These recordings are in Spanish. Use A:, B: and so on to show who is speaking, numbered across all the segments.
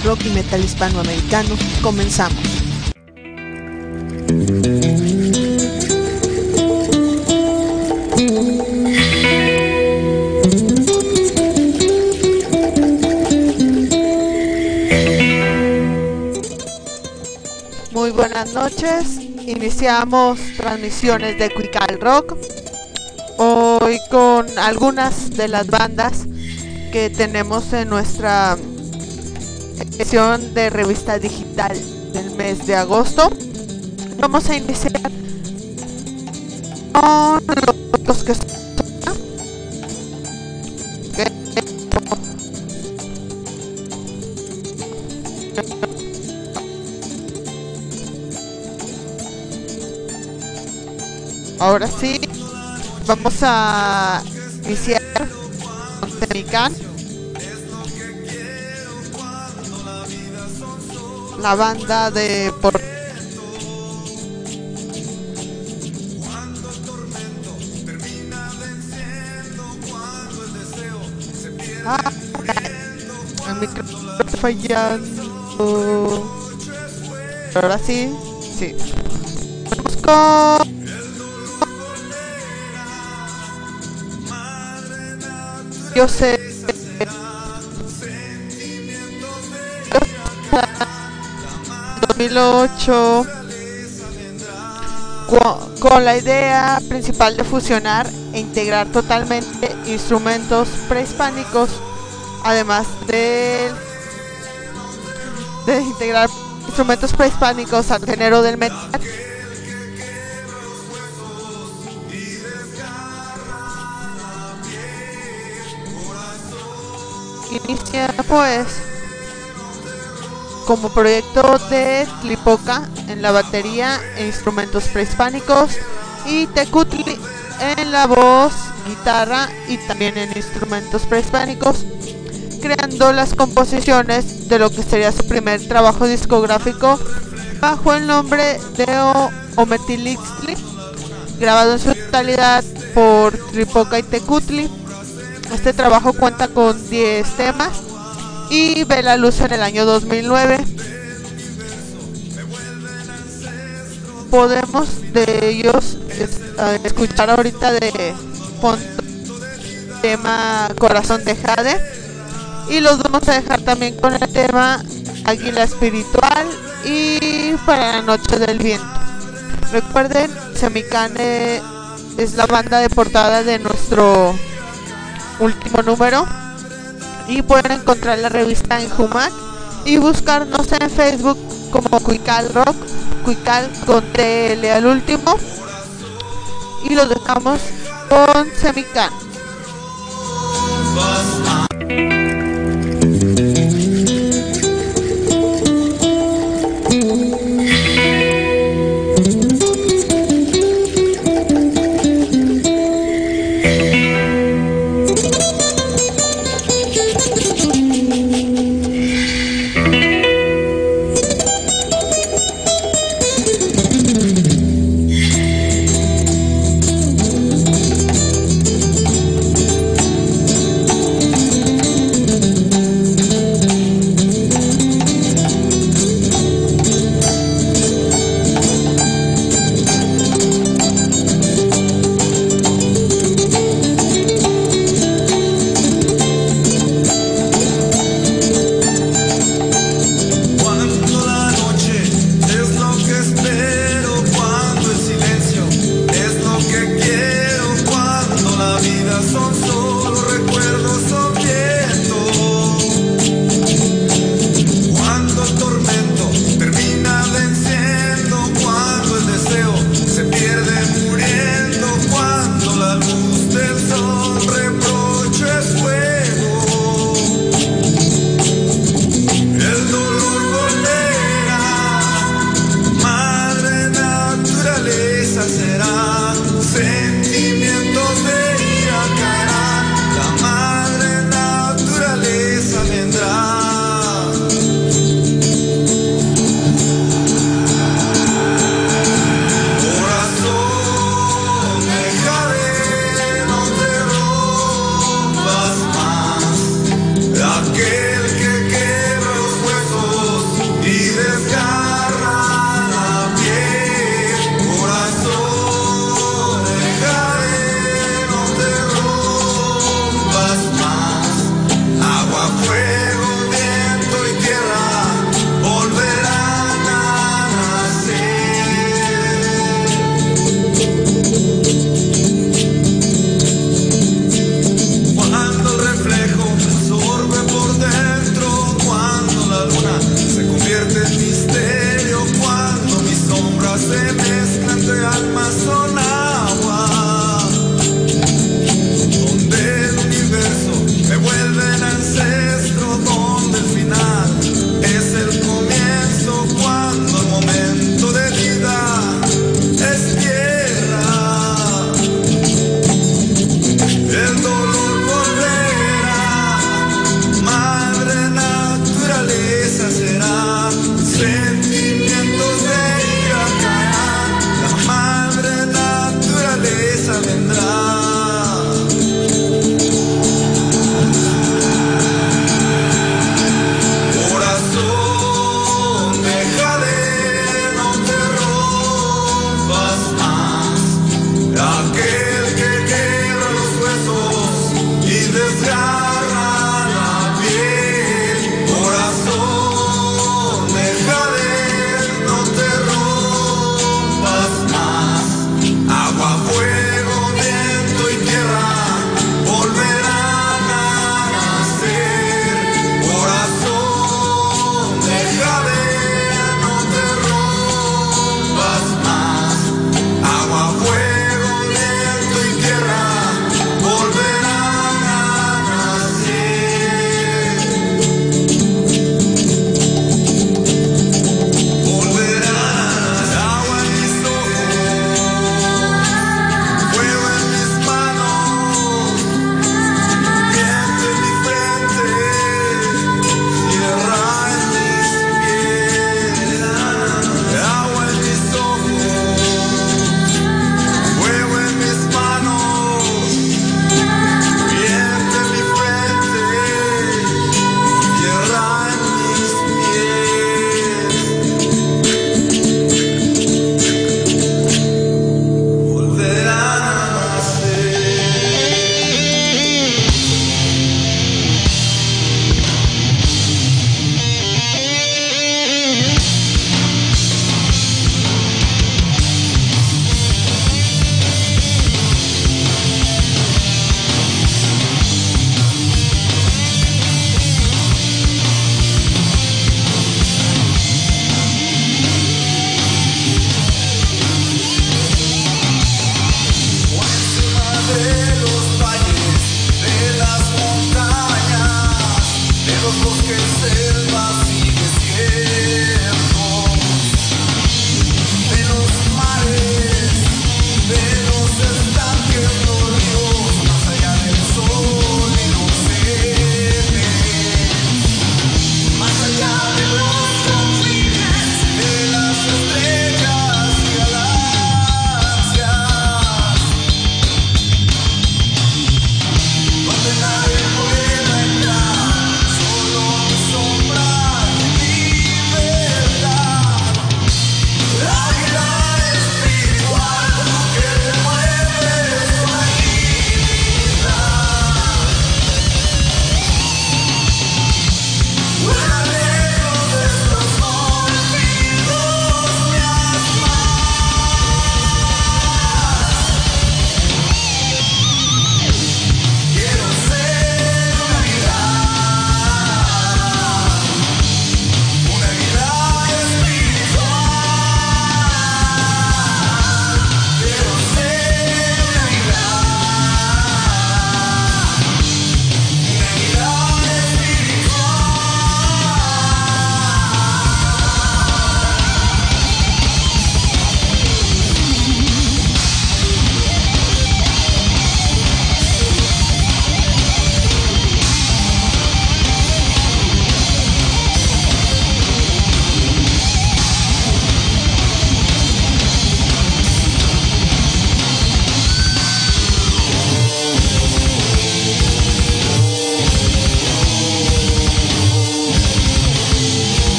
A: rock y metal hispanoamericano. Comenzamos. Muy buenas noches, iniciamos transmisiones de Cuical Rock, hoy con algunas de las bandas que tenemos en nuestra edición de revista digital del mes de agosto. Vamos a iniciar con los que ahora sí, vamos a iniciar con Semican, la banda de el micrófono está fallando. Ahora sí, sí. Vamos con yo sé 2008 con la idea principal de fusionar e integrar totalmente instrumentos prehispánicos, además de integrar instrumentos prehispánicos al género del metal. Inicia pues como proyecto de Tlipoca en la batería e instrumentos prehispánicos y Tecutli en la voz, guitarra y también en instrumentos prehispánicos, creando las composiciones de lo que sería su primer trabajo discográfico bajo el nombre de Ometilixtli, grabado en su totalidad por Tlipoca y Tecutli. Este trabajo cuenta con 10 temas y ve la luz en el año 2009. Podemos de ellos escuchar ahorita de tema Corazón de Jade, y los vamos a dejar también con el tema Águila Espiritual y Para la Noche del Viento. Recuerden, Semicane es la banda de portada de nuestro último número, y pueden encontrar la revista en Humac y buscarnos en Facebook como Cuical Rock, Cuical con TL al último, y los dejamos con Semican.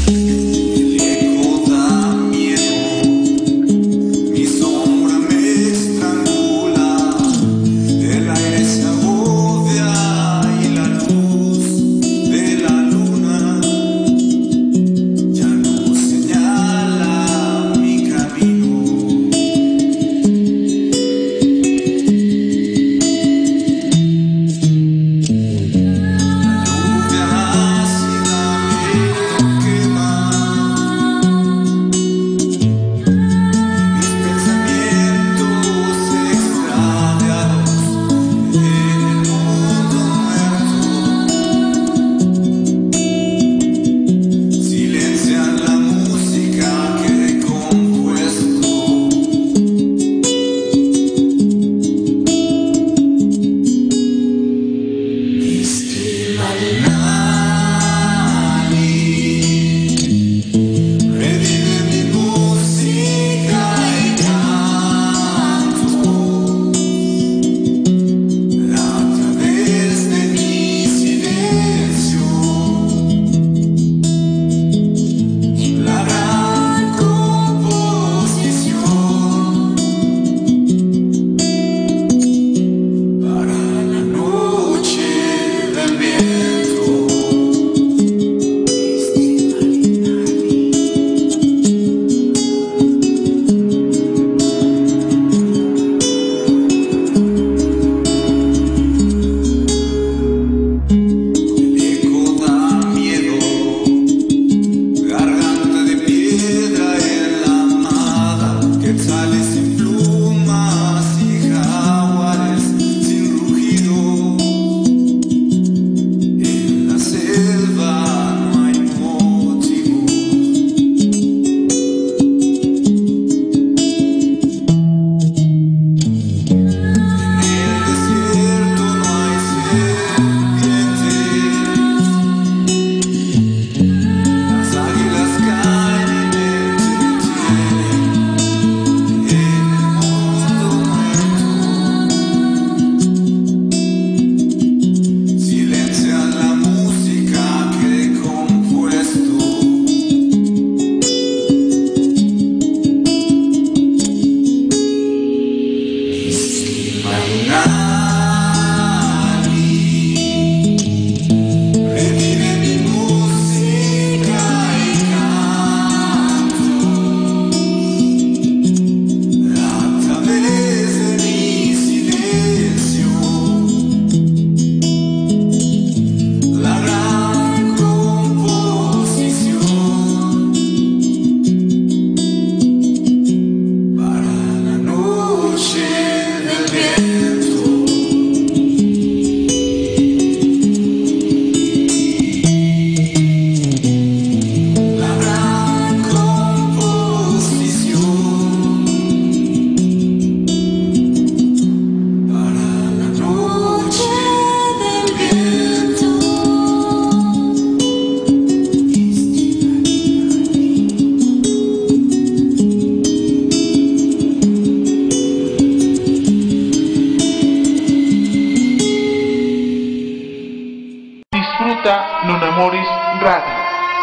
B: Non Amoris Radio.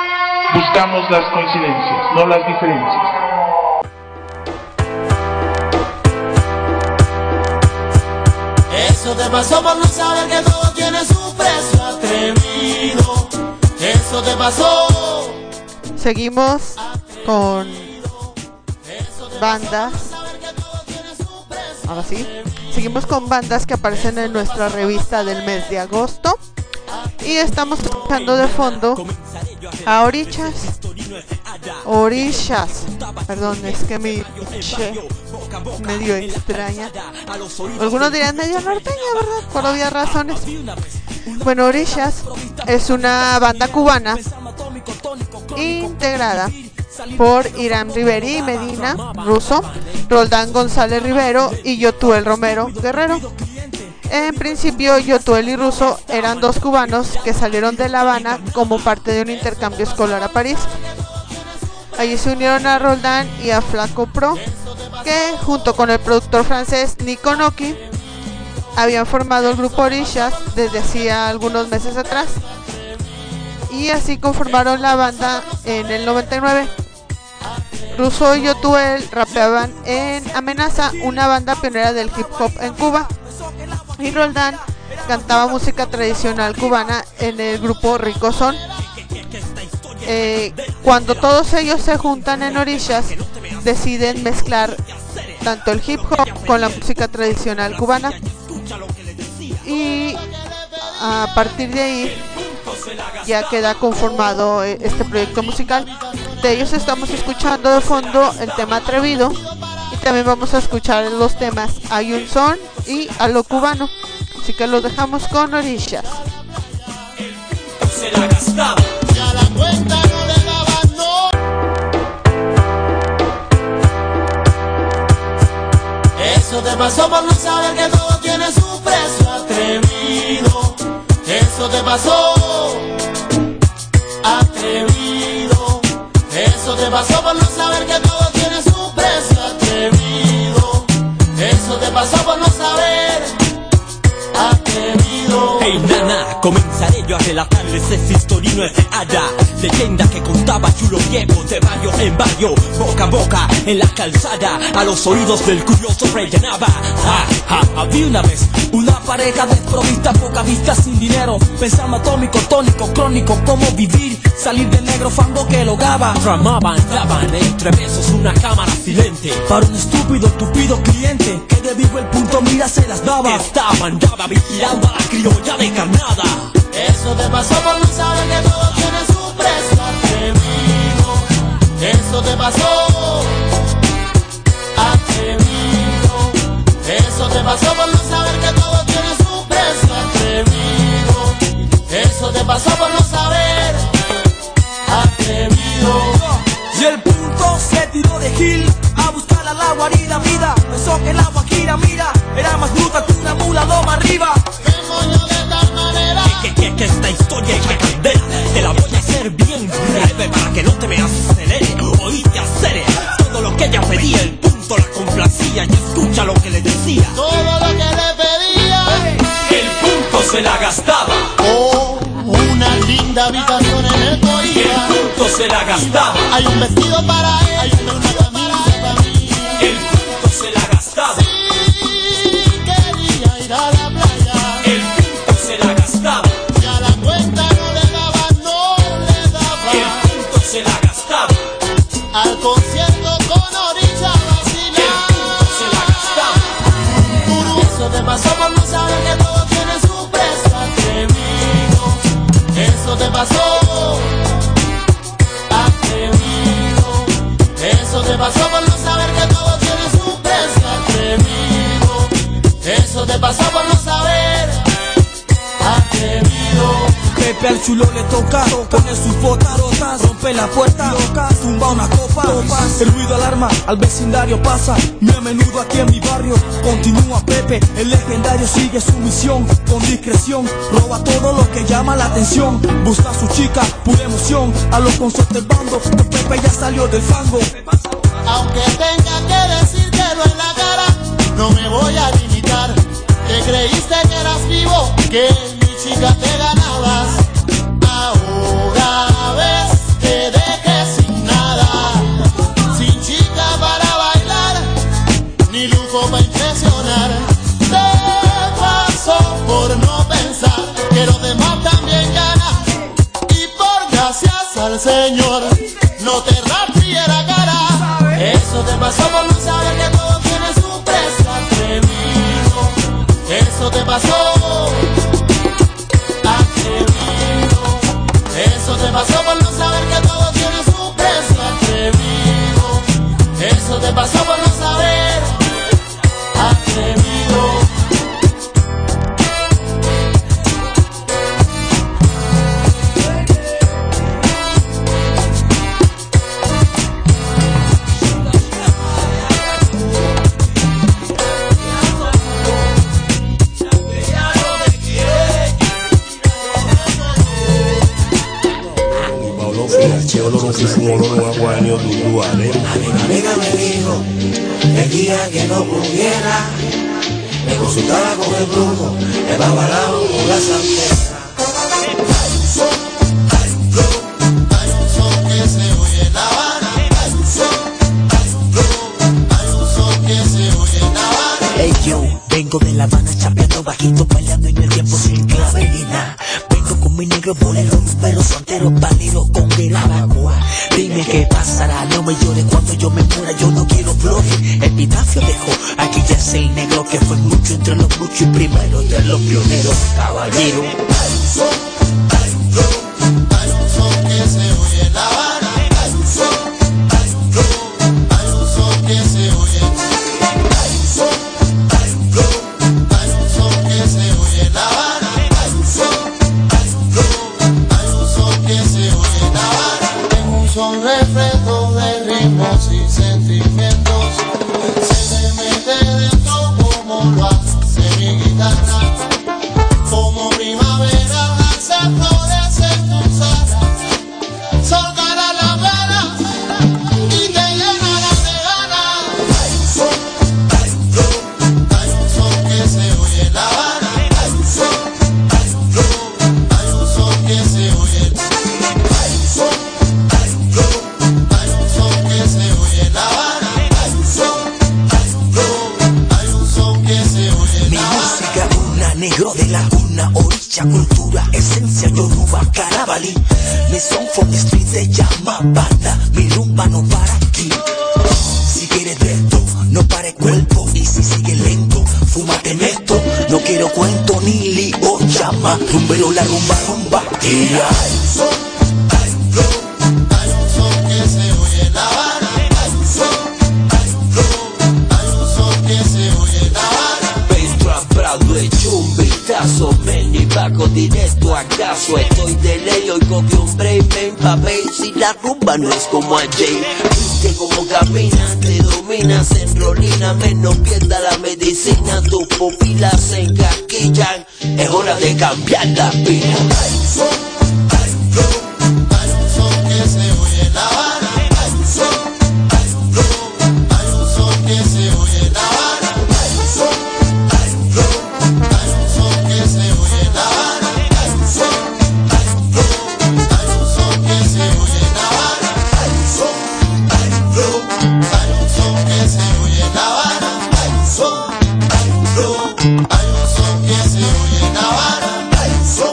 B: Buscamos las coincidencias, no las diferencias.
C: Eso te pasó por no saber que todo tiene su precio atrevido. Eso te pasó.
A: Seguimos con bandas. Ahora sí. Seguimos con bandas que aparecen en nuestra revista del mes de agosto. Y estamos escuchando de fondo a Orishas. Perdón, es que mi medio extraña. Algunos dirían medio norteña, ¿verdad? Por obvias razones. Bueno, Orishas es una banda cubana integrada por Irán Riveri Medina, ruso, Roldán González Rivero y Yotuel Romero Guerrero. En principio, Yotuel y Russo eran dos cubanos que salieron de La Habana como parte de un intercambio escolar a París. Allí se unieron a Roldán y a Flaco Pro, que junto con el productor francés Nico Noki habían formado el grupo Orishas desde hacía algunos meses atrás. y así conformaron la banda en el 99. Russo y Yotuel rapeaban en Amenaza, una banda pionera del hip hop en Cuba, y Roldán cantaba música tradicional cubana en el grupo Rico Son. Cuando todos ellos se juntan en Orishas, deciden mezclar tanto el hip hop con la música tradicional cubana, y a partir de ahí ya queda conformado este proyecto musical. De ellos estamos escuchando de fondo el tema Atrevido, y también vamos a escuchar los temas Hay un Son y A lo Cubano. Así que los dejamos con Orishas.
C: Se la gastaba, ya la cuenta no le daba, no. Eso te pasó por no saber que todo tiene su precio, atrevido. Eso te pasó, atrevido. Eso te pasó por no saber que todo tiene su precio, atrevido. Eso te pasó por no saber, atrevido.
D: Hey nana, comenzaré yo a relatarles esa historia no es de allá. Leyenda que contaba yo lo llevo de barrio en barrio, boca a boca, en la calzada, a los oídos del curioso rellenaba. Había una vez una pareja desprovista, poca vista, sin dinero, pensando atómico, tónico, crónico, cómo vivir, salir del negro fango que logaba. Tramaban, daban entre besos una cámara silente para un estúpido, tupido cliente que de vivo el punto mira se las daba. Estaban daba vigilando a la criolla de carnada.
C: Eso te pasó por no saber que todo tiene su precio, atrevido. Eso te pasó, atrevido. Eso te pasó por no saber que todo tiene su precio, atrevido. Eso te pasó por no saber, atrevido.
D: Y el punto se tiró de Gil a buscar a la guarida vida. Pensó que el agua gira, mira, era más bruta que una mula doma arriba.
C: ¿Qué moño de tal manera?
D: Que esta historia es la candela. Te la voy a hacer bien breve para que no te me acelere. Oíste hacer todo lo que ella pedía. El punto la complacía y escucha lo que le decía.
C: Todo lo que le pedía,
D: El punto se la gastaba.
C: oh, una linda habitación en el
D: El
C: Corea.
D: punto se la gastaba.
C: Hay un vestido para él, hay una camisa para mí.
D: El punto se la gastaba.
C: Sí, quería ir a la playa.
D: El punto se la gastaba.
C: Ya la cuenta no le daba, no le daba.
D: El punto se la gastaba.
C: Al concierto con Orilla
D: El punto se la gastaba.
C: vacila. Eso te pasó por no saber que todo tiene su precio, atrevido. Eso te pasó, atrevido. Eso te pasó por no saber que todo tiene su precio, atrevido. Eso te pasó por no saber, atrevido.
D: Pepe al chulo le toca poner sus botas rotas, rompe la puerta, loca, tumba una copa. El ruido alarma, al vecindario pasa, muy a menudo aquí en mi barrio. Continúa Pepe, el legendario sigue su misión, con discreción, roba todo lo que llama la atención. Busca a su chica, pura emoción, a los consortes bando, Pepe ya salió del fango.
C: Aunque tenga que decírtelo en la cara, no me voy a limitar. Te creíste que eras vivo, que mi chica te ganabas. Ahora ves, te dejé sin nada, sin chica para bailar, ni lujo para impresionar. Te pasó por no pensar que los demás también ganan. Y por gracias al Señor, no te rastrillé la cara. Eso te pasó por no saber que todo tiene su precio, atrevido. Eso te pasó, atrevido. Eso te pasó por no saber que todo tiene su precio, atrevido. Eso te pasó por no saber, atrevido.
E: Amiga me dijo que el día que no pudiera me consultaba con el brujo, me babalaba con la santera. Hay un son, hay un
D: Vengo de La Habana chapeando bajito, bailando en el tiempo sin clave ni nada. Vengo con mi negro bolero, pero soltero, pálido con Veracruz. Dime qué pasará, no me llores cuando yo me muera, yo no quiero flores. Epitafio dejo, aquí ya es el negro que fue mucho entre los muchos y primero de los pioneros. Caballero,
C: Hay un son que se oye en La Habana. Hay un son que se oye. Hay un son que se oye en La Habana. Hay un son que se oye en La Habana. Es un son reflejo de ritmos y sentimientos. Se le mete dentro como lo hace mi guitarra. Como primavera hace florecer tus alas. Soltará la vela y te llenarás de ganas. Hay un son que se oye en La Habana. Hay un son que se oye. Hay un son que se oye en La Habana. Hay un son que se oye en
D: mi
C: La Habana.
D: música una, negro de la cuna, orilla, cultura, esencia, yoruba, carabalí. Mi son from the street se llama banda, mi rumba no para aquí. Si quieres de esto, no pare cuerpo, y si sigue lento, fúmate neto. No quiero cuento ni lío, llama, rumbero la rumba, y
C: Hay un son que se oye en La Habana. Hay un son que se oye en La Habana.
D: Pedro Prado hecho un vistazo, men y bajo directo acaso. Estoy de ley, oigo que hombre me empapé. Si la rumba no es como ayer, viste como caminas, te dominas, enrolina, menos pierda la medicina. Tus pupilas se encasquillan, es hora de cambiar la pila.
C: Hay un son que se oye en La Habana. Hay un son que se oye en La Habana. Hay un son que se oye en La Habana. Hay un son que se oye en La Habana. Hay un son que se oye en La Habana. Hay un son que se oye en La Habana. Hay un son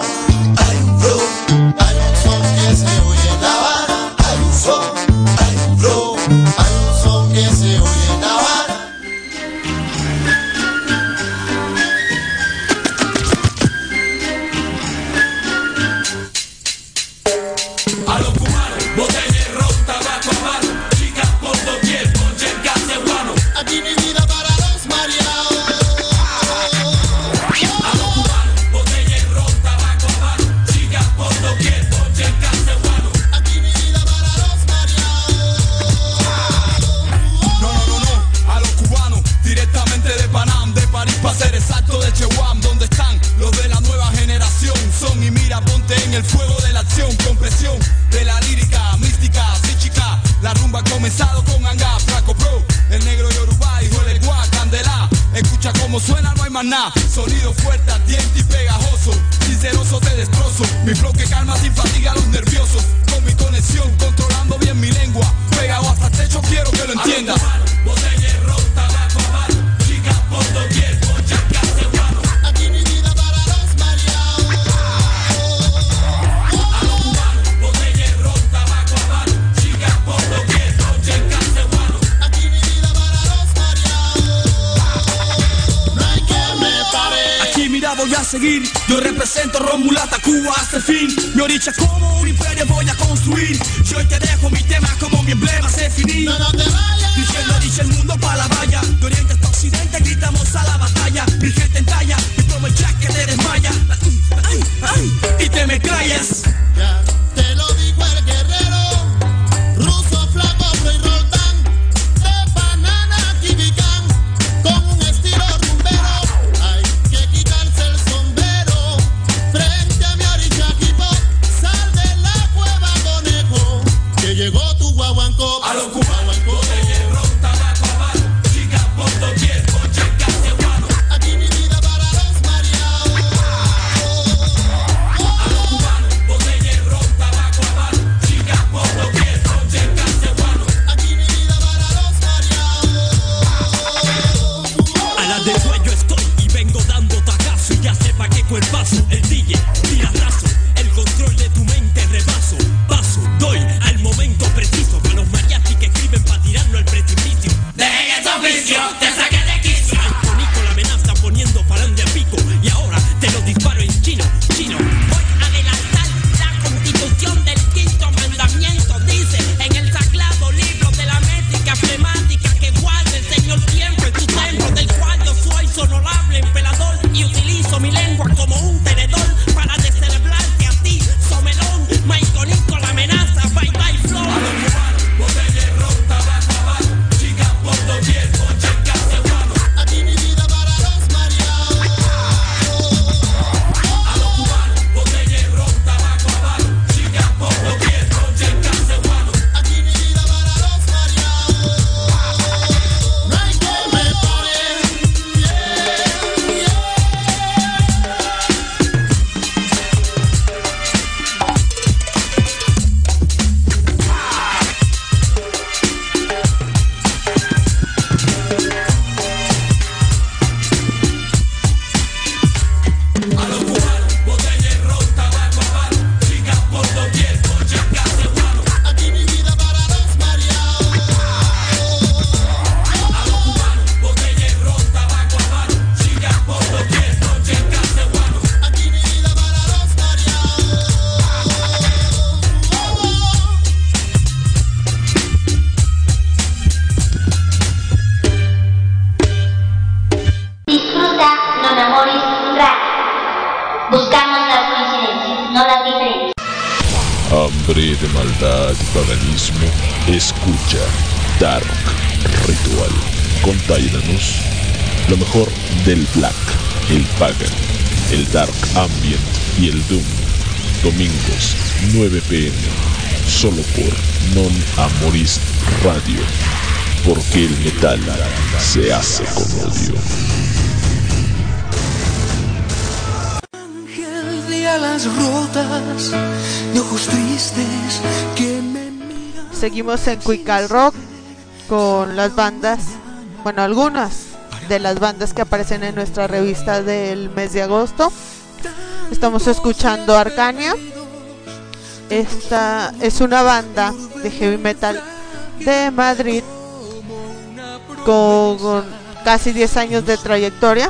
C: que se oye en La Habana. Hay un son que se oye en La Habana.
D: A los cubanos, botella de ron, tabaco a mano, chicas por doquier, ponche en cacebuano.
C: Aquí mi vida para los mareados.
D: A los cubanos, botella de ron, tabaco a mano, chicas por doquier, ponche en cacebuano.
C: Aquí mi vida para los mareados.
F: No, a los cubanos, directamente de Panam, de París para ser exacto, de Chehuam, donde están los de la nueva generación. Son y mira, ponte en el fuego de la acción, con presión de la lírica, mística, psíquica. La rumba ha comenzado con Anga, Flaco Pro, el negro Yoruba, hijo de Legua, Candela. Escucha cómo suena, no hay más nada. Sonido fuerte, ardiente y pegajoso. Sinceroso te destrozo. Mi flow que calma sin fatiga a los nerviosos. Con mi conexión, controlando bien mi lengua. Pegado hasta el techo, quiero que lo entiendas.
D: Botella de ron, tabaco a mano, chicas por doquier, ponche en cacebuano.
C: Aquí mi vida para los mareados.
D: A los cubanos, botella de ron, tabaco a mano, chicas por doquier, ponche en cacebuano.
C: Aquí mi vida para los mareados. No hay quien me pare.
F: Aquí mira voy a seguir, yo represento Romulata, Cuba hasta el fin. Mi oricha como un imperio voy a construir. Yo hoy te dejo mi tema como mi emblema se definir.
C: No te vayas.
F: Diciendo dice el mundo pa' la valla. De oriente hasta occidente gritamos a la batalla. Mi gente en talla, y como el jack que te desmaya. Ay, y te me callas.
C: Ya te lo dijo el guerrero. Ruso, Flaco, Frey Roldán. De Banana, Kibicán. Con un estilo rumbero. Hay que quitarse el sombrero. Frente a mi oricha equipo. Sal de la cueva, conejo. Que llegó tu guaguancó.
D: A los cubanos, botella de ron, tabaco a mano, chicas por doquier, ponche en cacebuano.
C: Aquí mi vida para los mareados.
D: A los cubanos, botella de ron, tabaco a mano, chicas por doquier, ponche en cacebuano.
C: Aquí mi vida para los mareados.
D: A la de sueño estoy y
G: paganismo, escucha Dark Ritual con Tyrannus, lo mejor del Black, el Pagan, el Dark Ambient y el Doom. Domingos 9 p.m. solo por Non Amoris Radio, porque el metal se hace con odio.
H: Ángel de alas rotas, de ojos tristes que me miran.
A: Seguimos en Cuical Rock con las bandas, bueno, algunas de las bandas que aparecen en nuestra revista del mes de agosto. Estamos escuchando Arcania. Esta es una banda de heavy metal de Madrid con casi 10 años de trayectoria,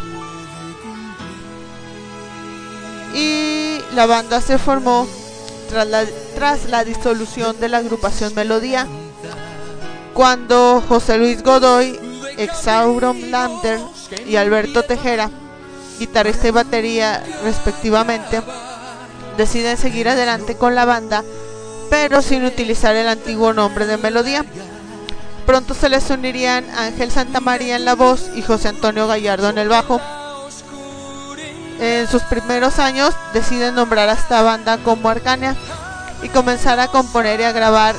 A: y la banda se formó tras la disolución de la agrupación Melodía, cuando José Luis Godoy, Exauron Lander y Alberto Tejera, guitarrista y batería respectivamente, deciden seguir adelante con la banda, pero sin utilizar el antiguo nombre de Melodía. Pronto se les unirían Ángel Santamaría en la voz y José Antonio Gallardo en el bajo. En sus primeros años deciden nombrar a esta banda como Arcania y comenzar a componer y a grabar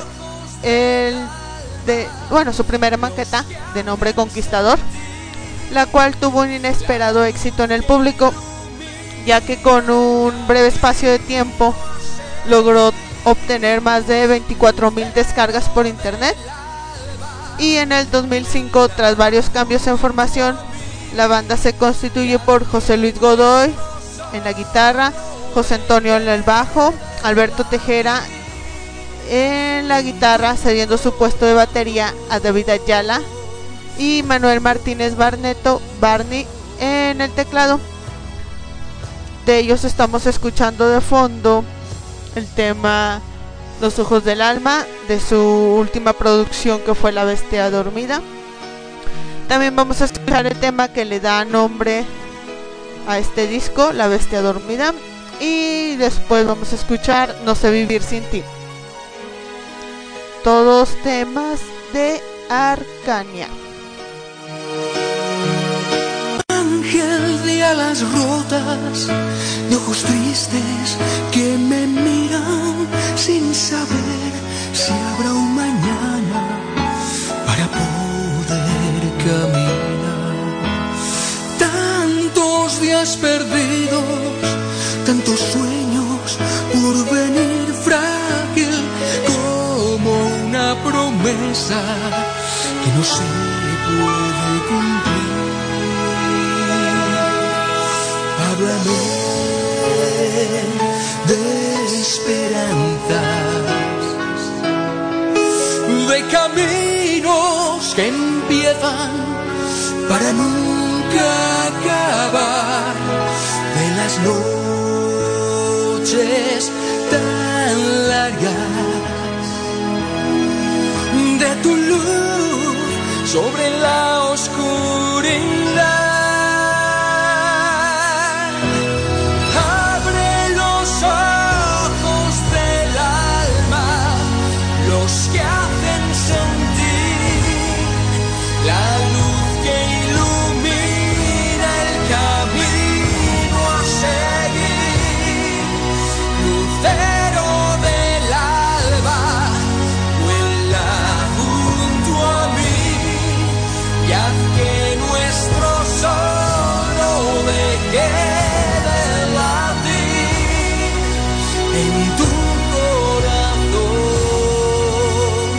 A: su primera maqueta de nombre Conquistador, la cual tuvo un inesperado éxito en el público, ya que con un breve espacio de tiempo logró obtener más de 24,000 descargas por internet. Y en el 2005, tras varios cambios en formación, la banda se constituye por José Luis Godoy en la guitarra, José Antonio en el bajo, Alberto Tejera en la guitarra, cediendo su puesto de batería a David Ayala, y Manuel Martínez Barney en el teclado. De ellos estamos escuchando de fondo el tema Los Ojos del Alma, de su última producción, que fue La Bestia Dormida. También vamos a escuchar el tema que le da nombre a este disco, La Bestia Dormida, y después vamos a escuchar No sé vivir sin ti. Todos temas de Arcania.
H: Ángel de alas rotas, de ojos tristes que me miran sin saber si habrá un mañana para poder caminar. Tantos días perdidos, tantos sueños por venir, frágil como una promesa que no se puede cumplir. Háblame de esperanzas, de caminos que empiezan para nunca acabar, de las noches tan largas, de tu luz sobre la oscuridad. Que hacen sentir la luz que ilumina el camino a seguir. Lucero del alba, vuela junto a mí y haz que nuestro sol no deje de latir en tu corazón.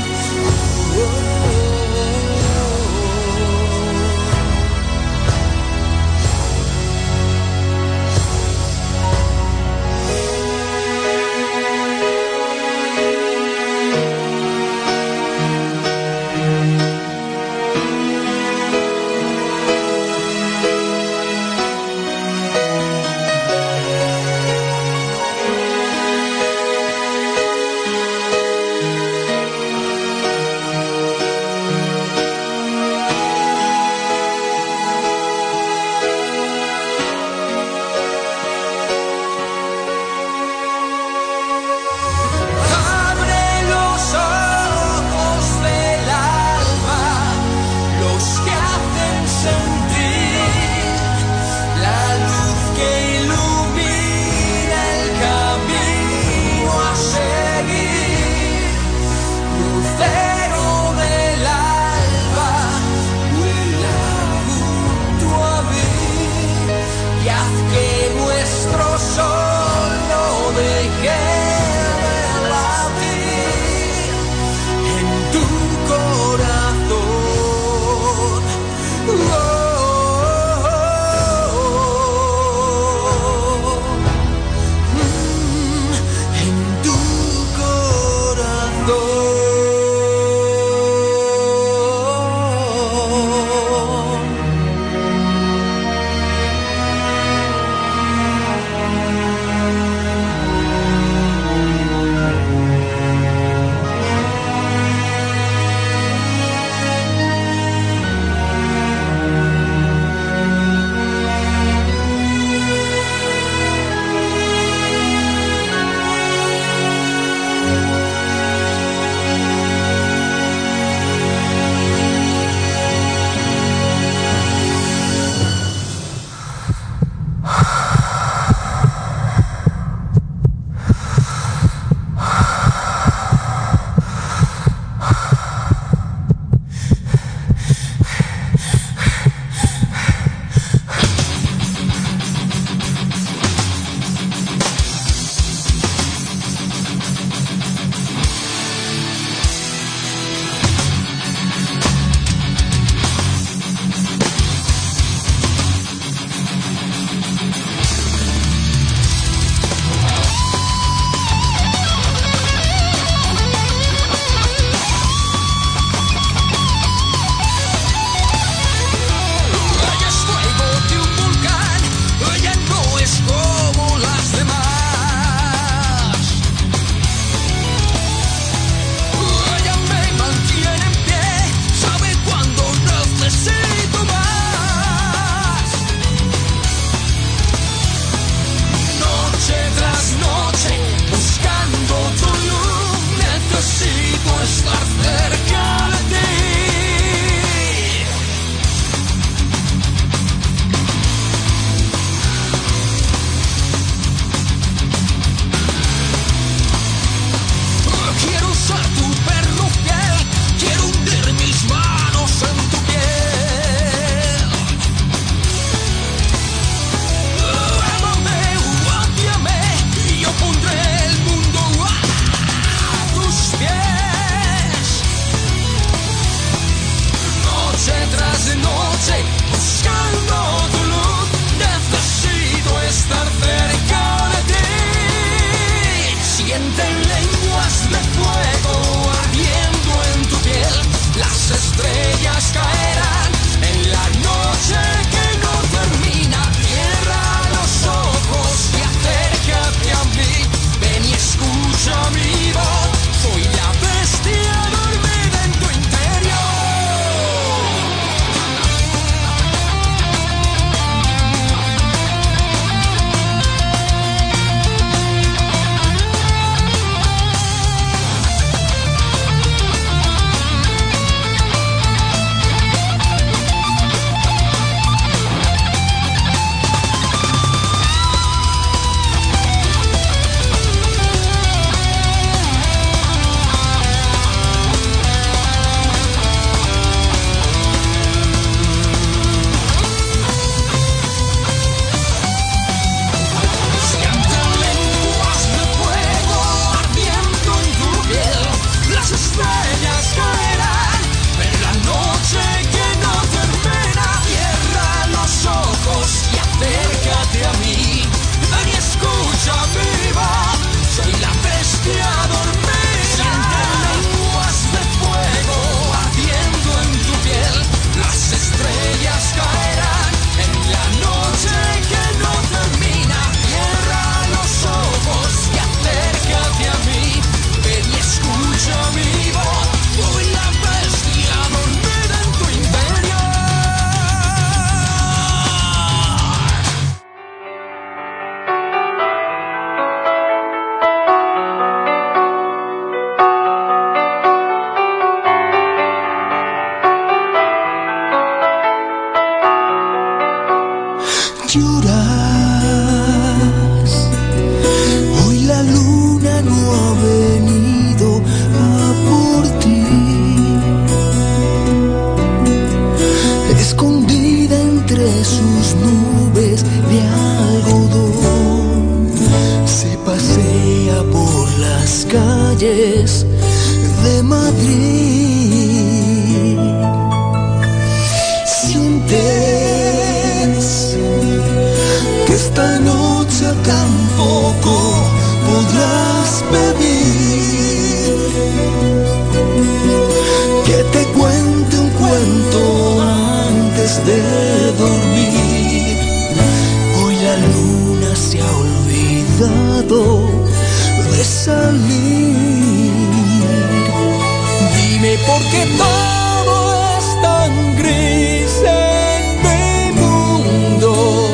H: salir. Dime por qué todo es tan gris en mi mundo,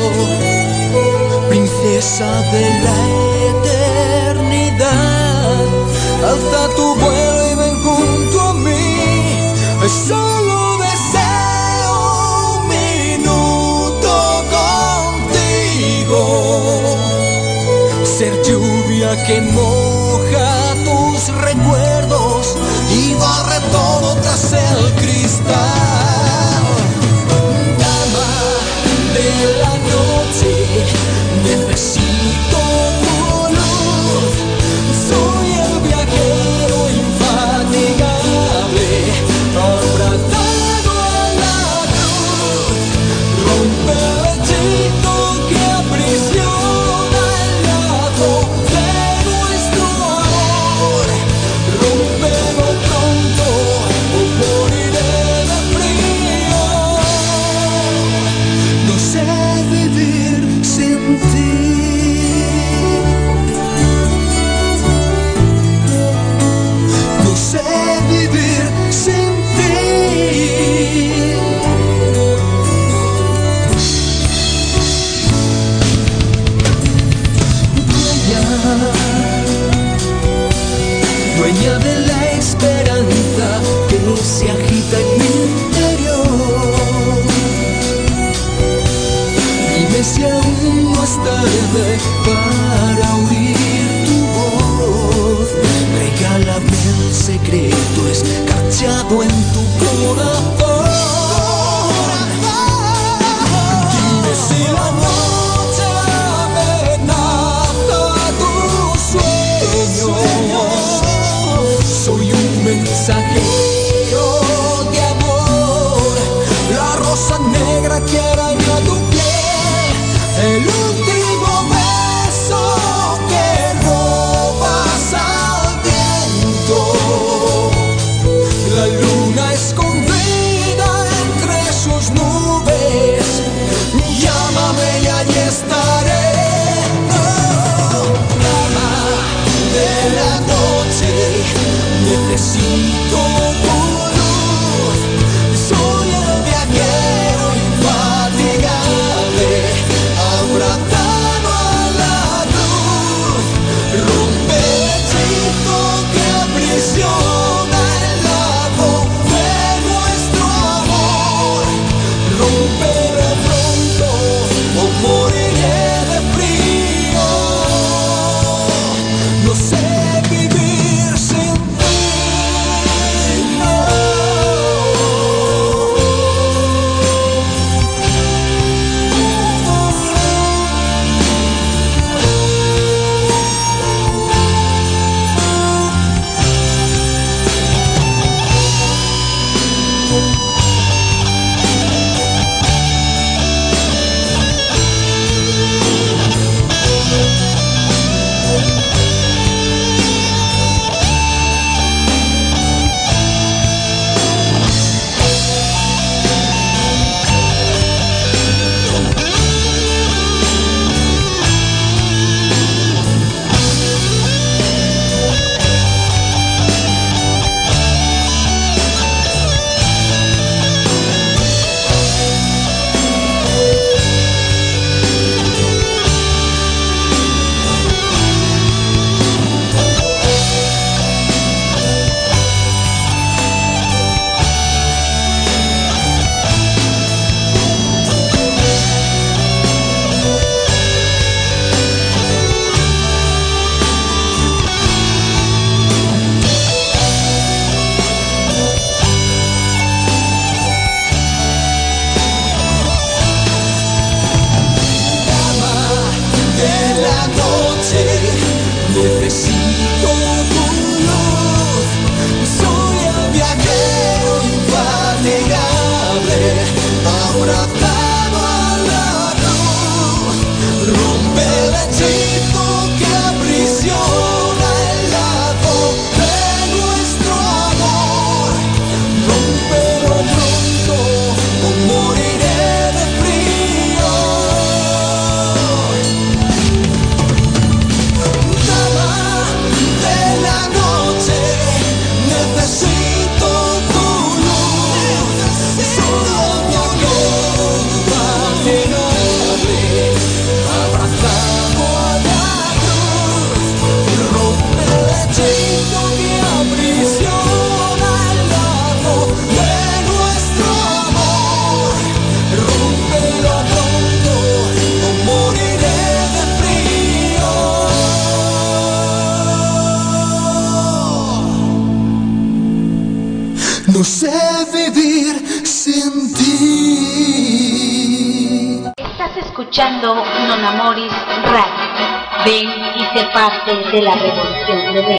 H: princesa de la eternidad. Alza tu vuelo y ven junto a mí. Solo deseo un minuto contigo, ser lluvia que moja tus recuerdos y barre todo tras el cristal. Dama de la noche, necesito tu luz. Soy el viajero infatigable, abrazado a la cruz. Rompe el hechizo que aprisiona el lazo de nuestro amor. Rómpelo pronto o moriré de frío. No sé vivir sin ti. No sé vivir sin ti. Dueña de la esperanza que se agita en mi interior. Dime si aún no es tarde para oír tu voz. Regálame el secreto escarchado en tu corazón. Dime si la noche amenaza tus sueños. Soy un mensajero de amor, la rosa negra que araña tu piel, el último beso que robas al viento. La luna escondida entre sus nubes, llámame y allí estaré. Oh, dama de la noche, necesito tu luz. Soy el viajero infatigable, abrazado a la cruz. Rompe el hechizo que aprisiona el lazo de nuestro amor. Rómpelo pronto o moriré de frío. No sé vivir sin ti. no sé vivir sin ti.
I: Estás escuchando Non Amoris Radio. Ven y sé parte de la revolución de Ven.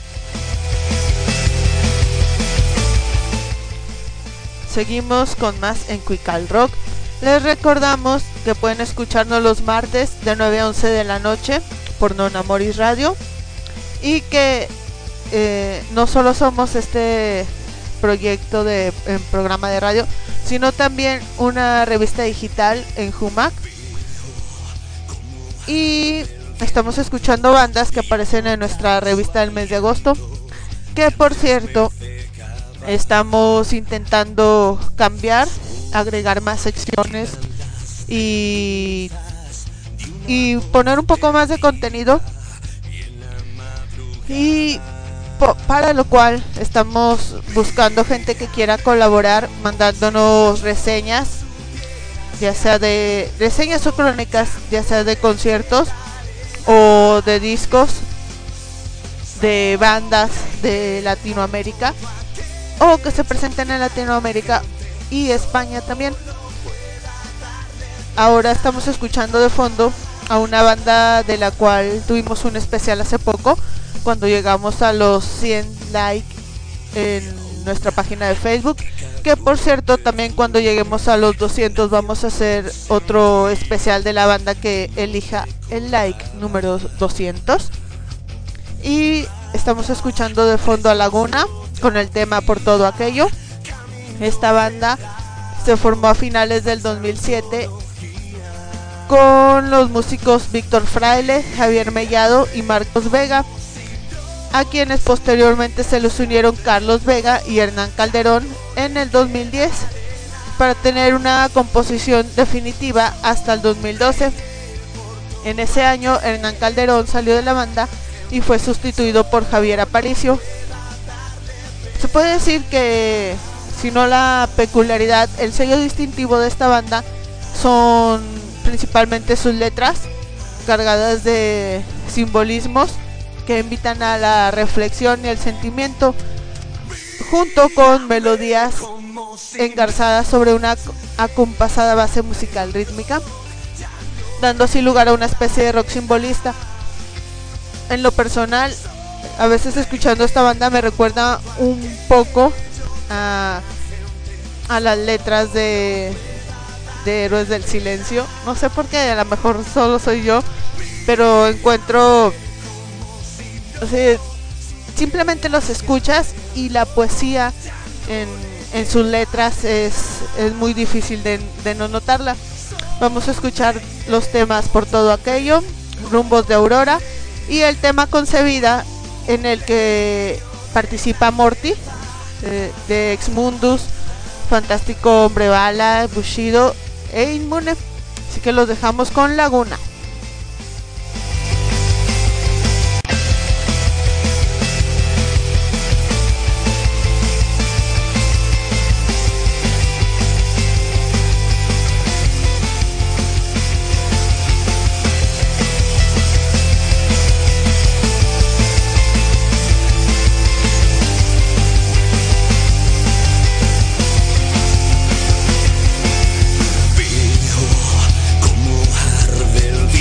A: Seguimos con más en Cuical Rock. Les recordamos que pueden escucharnos los martes de 9 a 11 de la noche por Non Amoris Radio, y que no solo somos este proyecto de programa de radio, sino también una revista digital en Humac, y estamos escuchando bandas que aparecen en nuestra revista del mes de agosto, que por cierto estamos intentando cambiar, agregar más secciones y poner un poco más de contenido, y para lo cual estamos buscando gente que quiera colaborar mandándonos reseñas, ya sea de reseñas o crónicas, ya sea de conciertos o de discos de bandas de Latinoamérica o que se presenten en Latinoamérica y España también. Ahora estamos escuchando de fondo a una banda de la cual tuvimos un especial hace poco, cuando llegamos a los 100 likes en nuestra página de Facebook, que por cierto también cuando lleguemos a los 200 vamos a hacer otro especial de la banda que elija el like número 200. Y estamos escuchando de fondo a Laguna con el tema Por Todo Aquello. Esta banda se formó a finales del 2007 con los músicos Víctor Fraile, Javier Mellado y Marcos Vega, a quienes posteriormente se les unieron Carlos Vega y Hernán Calderón en el 2010 para tener una composición definitiva hasta el 2012. En ese año Hernán Calderón salió de la banda y fue sustituido por Javier Aparicio. Se puede decir que, si no la peculiaridad, el sello distintivo de esta banda son principalmente sus letras, cargadas de simbolismos que invitan a la reflexión y al sentimiento, junto con melodías engarzadas sobre una acompasada base musical rítmica, dando así lugar a una especie de rock simbolista. En lo personal, a veces escuchando esta banda me recuerda un poco a las letras de Héroes del Silencio. No sé por qué, a lo mejor solo soy yo, pero encuentro, o sea, simplemente los escuchas y la poesía en sus letras es muy difícil de no notarla. Vamos a escuchar los temas Por Todo Aquello, Rumbos de Aurora y el tema Concebida, en el que participa Morty de Exmundus, Fantástico Hombre Bala, Bushido e Inmune. Así que los dejamos con Laguna.
H: Veo como arde el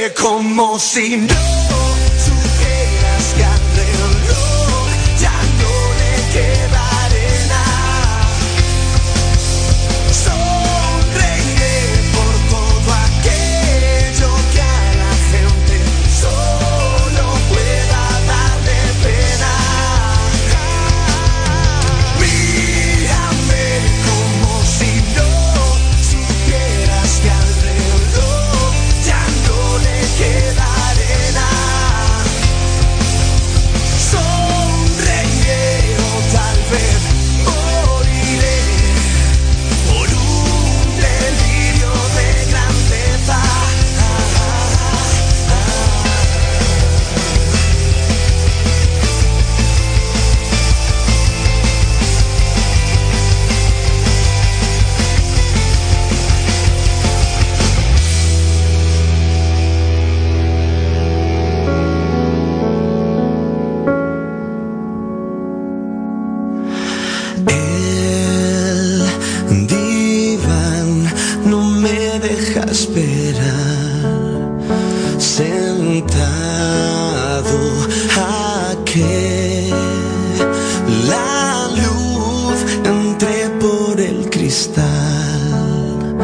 H: ve como si no supieras que al reloj ya no le queda arena. Sonreiré por todo aquello que a la gente solo pueda darle pena. Mírame como si no supieras que al reloj ya no le queda arena. Sonreiré o tal vez moriré por un delirio de grandeza. El diván no me deja esperar, sentado a que la luz entre por el cristal,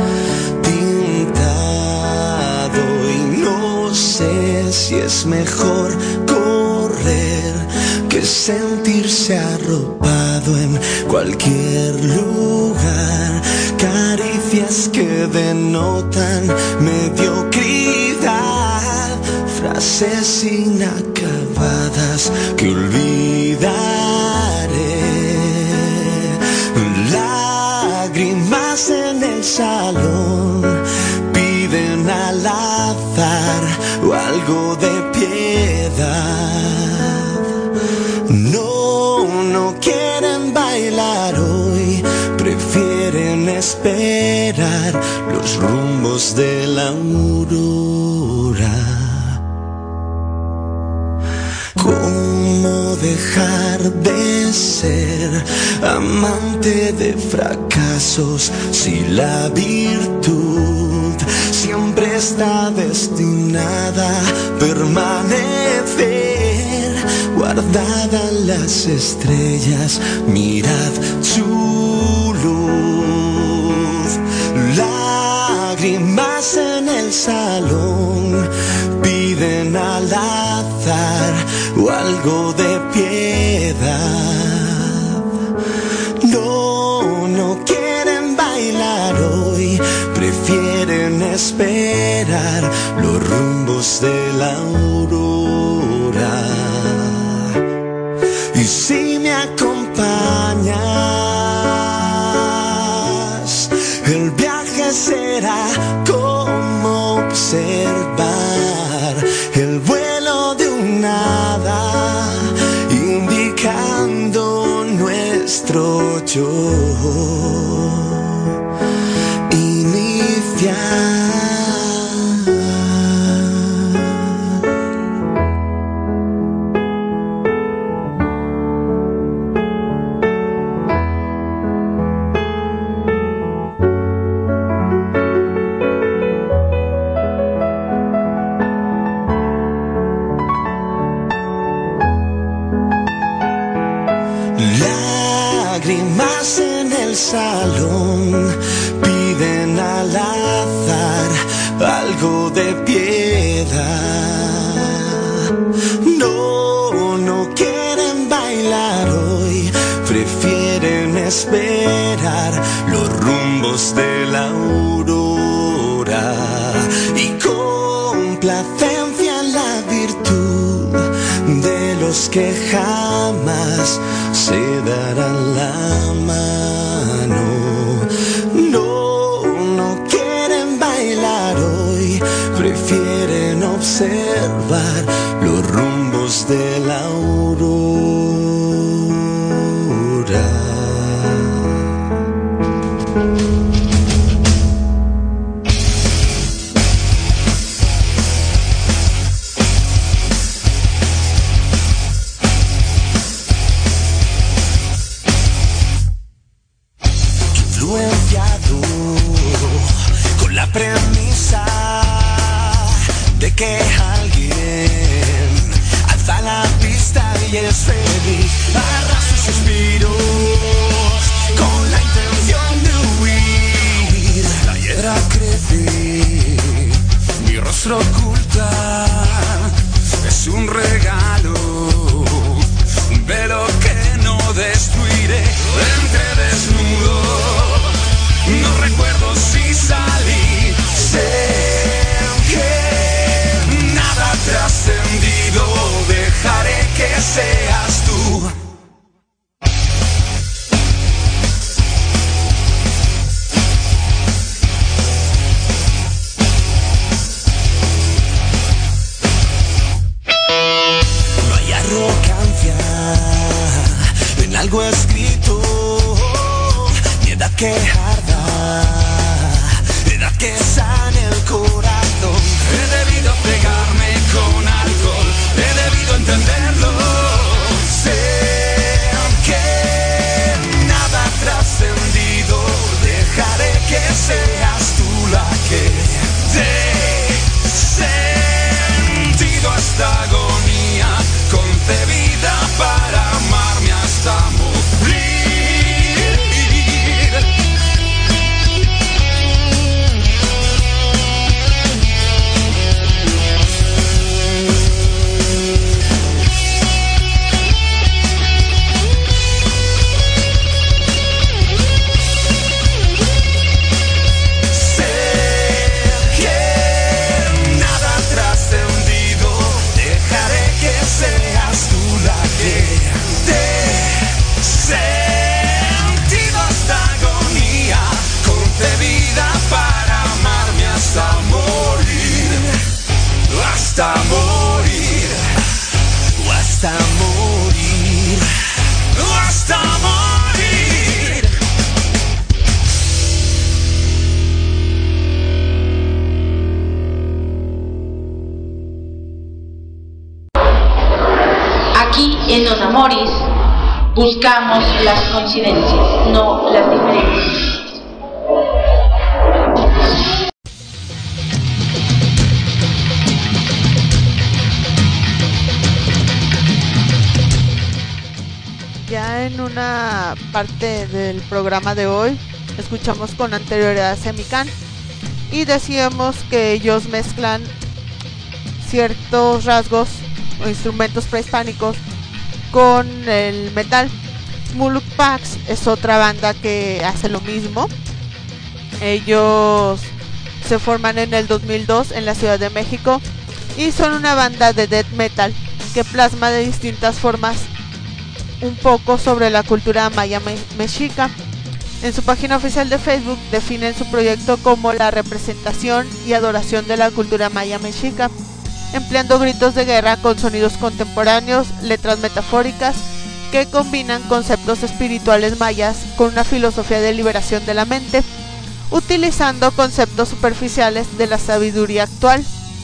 H: pintado, y no sé si es mejor correr que sentirse arropado en cualquier lugar. Caricias que denotan mediocridad, frases inacabadas que olvidaré, lágrimas en el salón piden al azar o algo de piedad. No quieren bailar hoy, prefieren esperar los rumbos de la aurora. ¿Cómo dejar de ser amante de fracasos si la virtud siempre está destinada a permanecer guardada en las estrellas? Mirad su luz, lágrimas en el salón piden al azar o algo de piedad. No quieren bailar hoy, prefieren esperar los rumbos de la aurora. Y si me acompañas, el viaje será como observar el vuelo de un hada, indicando nuestro yo inicial. Lágrimas en el salón piden al azar algo de piedad. No quieren bailar hoy, prefieren esperar los rumbos de la aurora. Y complacencia en la virtud de los que jamás se darán la mano. No quieren bailar hoy, prefieren observar los rumbos de la aurora. Influenciado con la premisa de que que alguien alza la vista y es feliz, arrastra suspiros con la intención de huir. La hiedra crece, mi rostro oculta, es un regalo, un velo que no destruiré. Entré desnudo, no recuerdo si salí, sé que nada ha trascendido, dejaré que seas tú. No hay arrogancia en algo escrito, ni edad que arda, edad que sane el corazón. He debido pegarme con alcohol, he debido entenderlo. Sé que nada ha trascendido, dejaré que seas tú la que dé sentido a esta agonía, concebida para amarme hasta morir. Seas tú la que dé sentido a esta agonía, concebida para amarme hasta morir, hasta morir, hasta morir, hasta morir.
I: Aquí en Non Amoris buscamos las coincidencias, no las diferencias.
A: Ya en una parte del programa de hoy escuchamos con anterioridad a Semican y decíamos que ellos mezclan ciertos rasgos o instrumentos prehispánicos con el metal. Muluk Pax es otra banda que hace lo mismo. Ellos se forman en el 2002 en la Ciudad de México y son una banda de death metal que plasma de distintas formas un poco sobre la cultura maya mexica. En su página oficial de Facebook definen su proyecto como la representación y adoración de la cultura maya mexica, empleando gritos de guerra con sonidos contemporáneos, letras metafóricas que combinan conceptos espirituales mayas con una filosofía de liberación de la mente, utilizando conceptos superficiales de la sabiduría actual.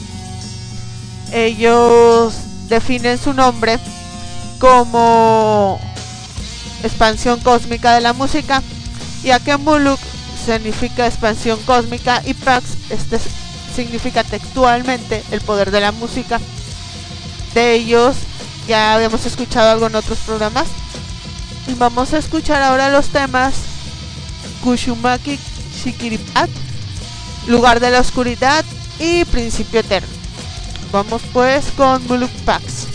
A: Ellos definen su nombre como expansión cósmica de la música, ya que Muluk significa expansión cósmica y Pax significa textualmente el poder de la música. De ellos ya habíamos escuchado algo en otros programas y vamos a escuchar ahora los temas Kushumaki Shikiripat, Lugar de la Oscuridad y Principio Eterno. Vamos pues con Muluk Pax.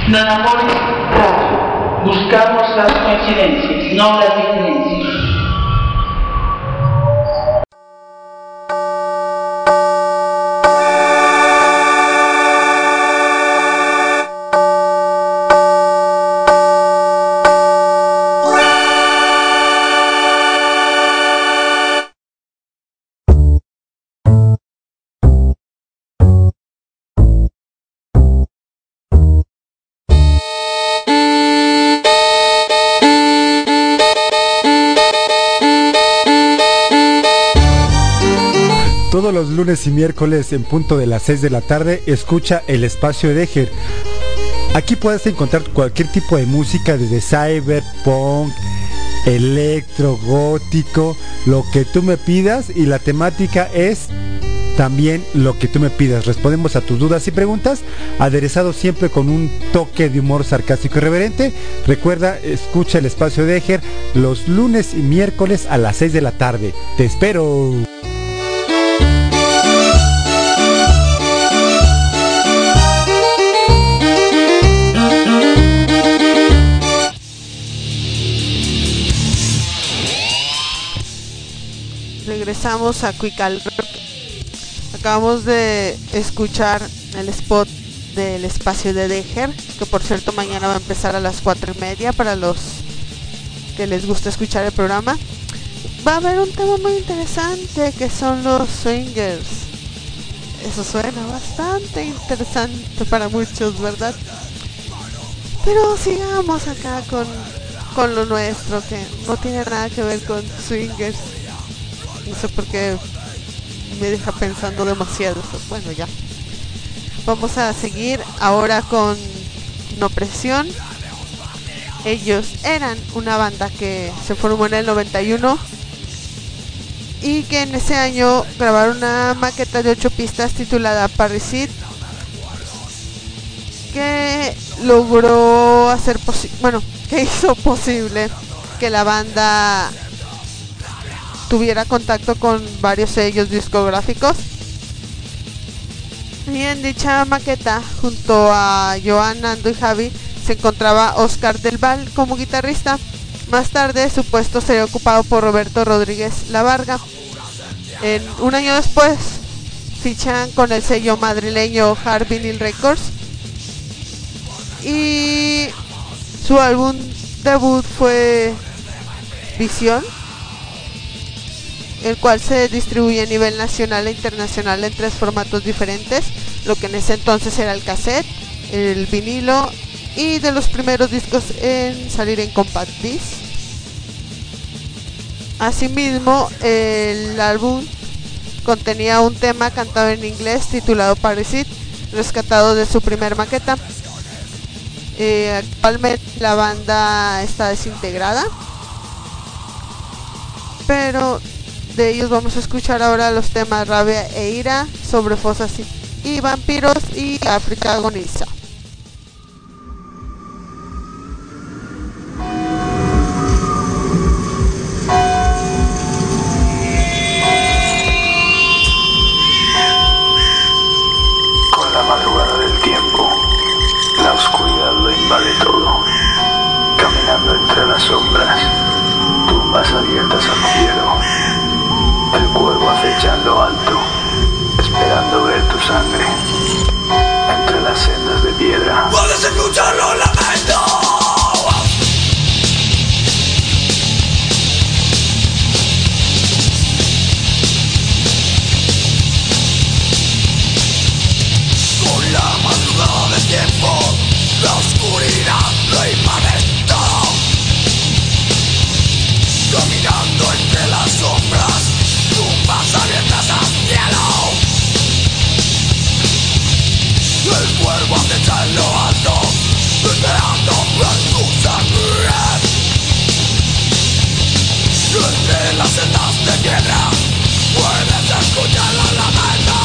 J: Non Amoris Radio. Buscamos las coincidencias, no las diferencias.
K: Todos los lunes y miércoles en punto de las 6 de la tarde escucha el espacio de Dejer. Aquí puedes encontrar cualquier tipo de música, desde cyberpunk, electro, gótico, lo que tú me pidas, y la temática es también lo que tú me pidas. Respondemos a tus dudas y preguntas, aderezado siempre con un toque de humor sarcástico y reverente. Recuerda, escucha el espacio de Dejer los lunes y miércoles a las 6 de la tarde. ¡Te espero!
A: Regresamos a Quical Rock. Acabamos de escuchar el spot del espacio de Dejer, que por cierto mañana va a empezar a las 4:30 para los que les gusta escuchar el programa. Va a haber un tema muy interesante que son los swingers. Eso suena bastante interesante para muchos, ¿verdad? Pero sigamos acá con lo nuestro, que no tiene nada que ver con swingers. No sé por qué me deja pensando demasiado. Bueno, ya. Vamos a seguir ahora con No Presión. Ellos eran una banda que se formó en el 91 y que en ese año grabaron una maqueta de 8 pistas titulada Parrisid, que logró hacer que hizo posible que la banda tuviera contacto con varios sellos discográficos. Y en dicha maqueta, junto a Joan, Nando y Javi, se encontraba Oscar del Val como guitarrista. Más tarde su puesto sería ocupado por Roberto Rodríguez Lavarga. Un año después fichan con el sello madrileño Hard Vinyl Records y su álbum debut fue Visión, el cual se distribuye a nivel nacional e internacional en 3 formatos diferentes, lo que en ese entonces era el cassette, el vinilo, y de los primeros discos en salir en compact disc. Asimismo, el álbum contenía un tema cantado en inglés titulado Parrisid, rescatado de su primer maqueta. Actualmente la banda está desintegrada, pero de ellos vamos a escuchar ahora los temas Rabia e Ira, Sobre Fosas y Vampiros y África Agoniza.
L: Con la madrugada del tiempo, la oscuridad lo invade todo. Caminando entre las sombras, tumbas abiertas al cielo, el cuervo acecha en lo alto, esperando ver tu sangre entre las sendas de piedra.
H: Puedes escuchar los lamentos. Con la madrugada del tiempo, la oscuridad lo invade todo. Caminando entre las sombras, tumbas abiertas al cielo, el cuervo acecha en lo alto, esperando ver tu sangre entre las sendas de piedra. Puedes escuchar los lamentos.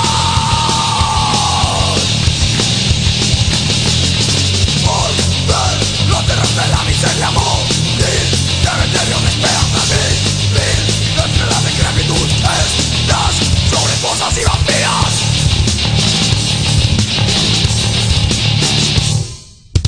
H: Volver los terrenos de la miseria, morir cementerio de esperanza, vivir entre la decrepitud, estás sobre fosas y vampiros.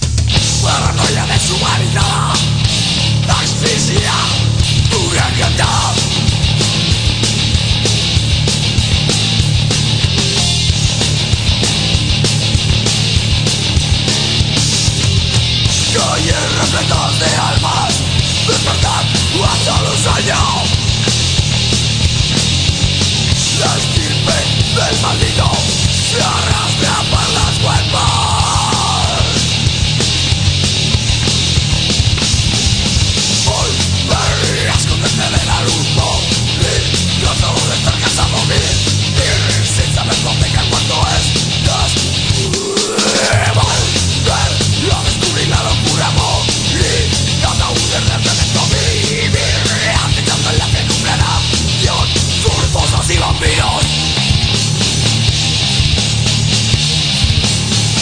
H: repletas de almas, despertar hasta los sueños. La estirpe del maldito se arrastra por las cuerpos. Volver a esconderte de la luz, morir, cansado de estar cansado, vivir sin saber dónde que el muerto es. Volver a descubrir la locura, morir, ataúdes de cemento, vivir, acechando en la penumbra nación, mariposas y vampiros.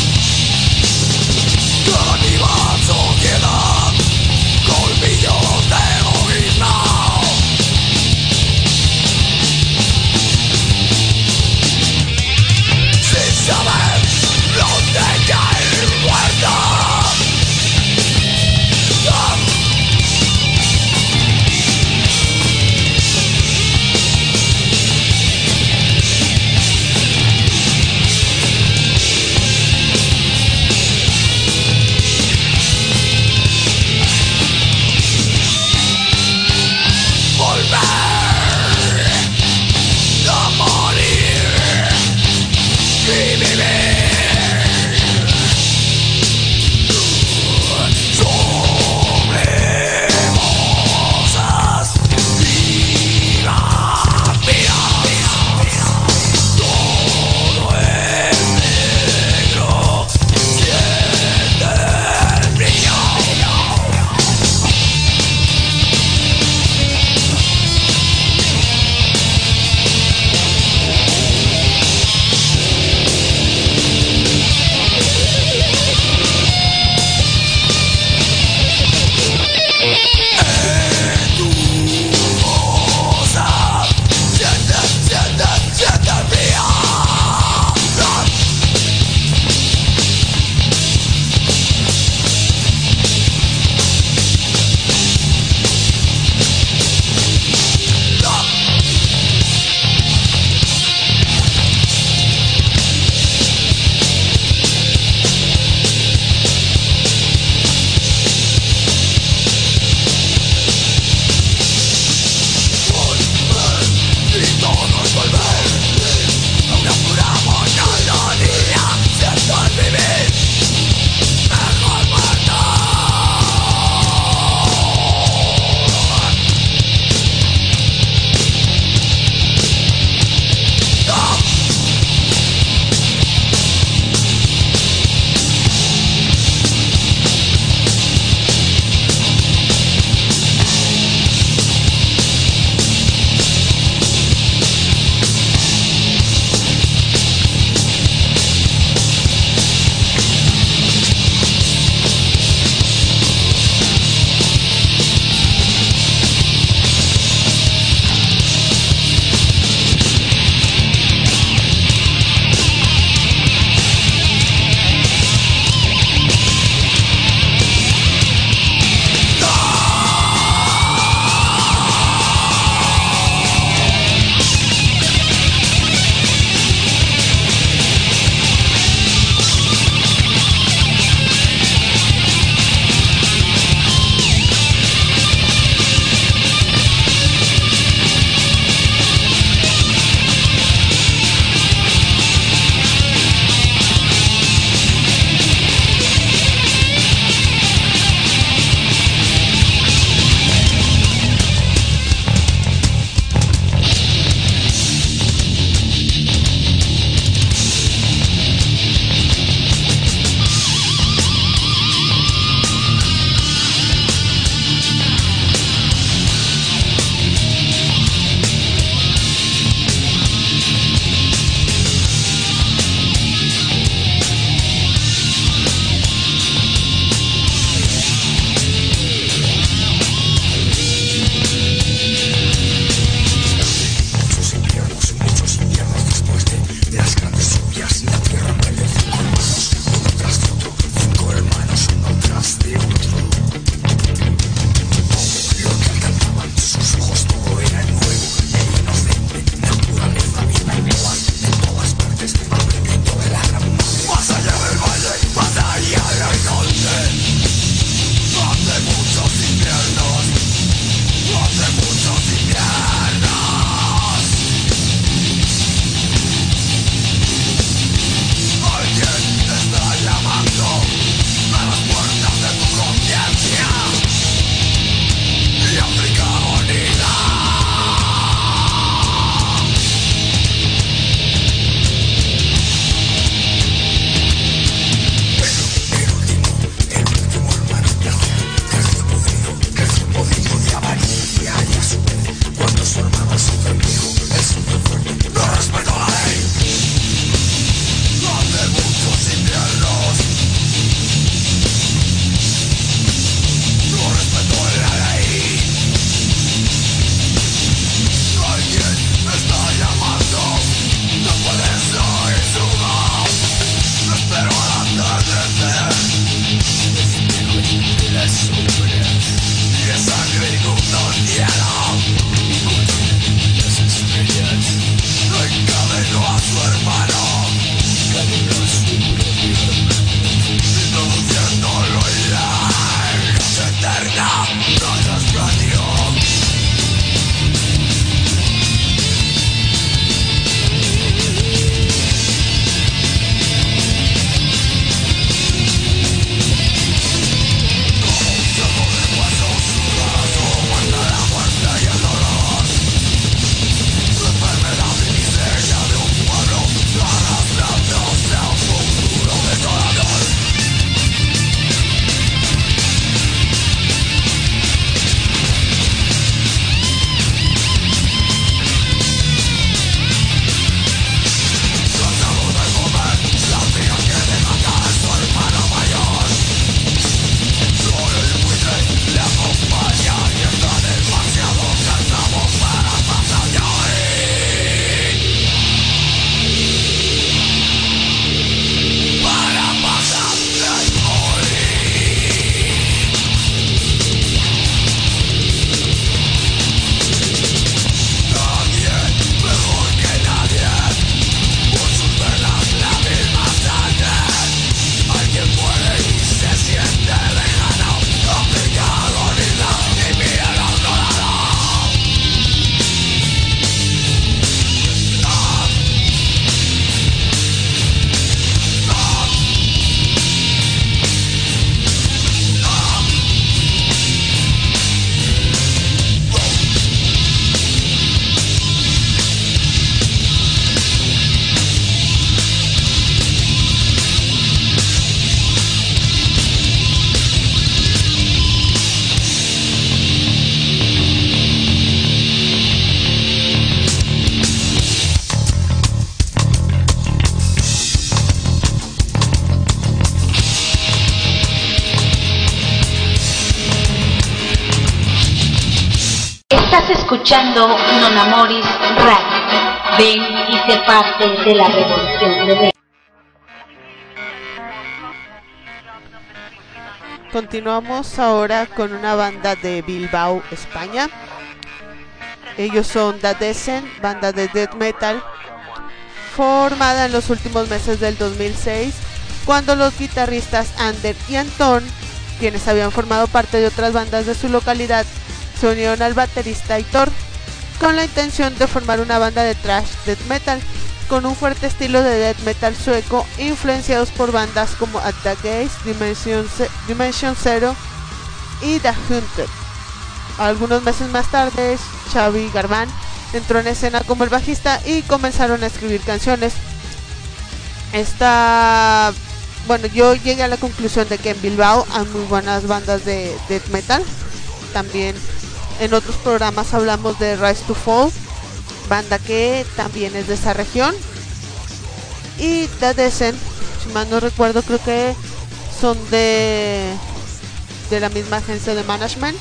I: Estás escuchando Non Amoris Radio. Ven y sé parte de la revolución de Ben.
A: Continuamos ahora con una banda de Bilbao, España. Ellos son The Descent, banda de death metal, formada en los últimos meses del 2006, cuando los guitarristas Ander y Anton, quienes habían formado parte de otras bandas de su localidad, se unieron al baterista Aitor, con la intención de formar una banda de thrash death metal, con un fuerte estilo de death metal sueco, influenciados por bandas como At the Gates, Dimension Zero y The Hunted. Algunos meses más tarde, Xavi Garbán entró en escena como el bajista y comenzaron a escribir canciones. Yo llegué a la conclusión de que en Bilbao hay muy buenas bandas de death metal. También en otros programas hablamos de Rise to Fall, banda que también es de esa región. Y The Descent, si mal no recuerdo, creo que son de la misma agencia de management.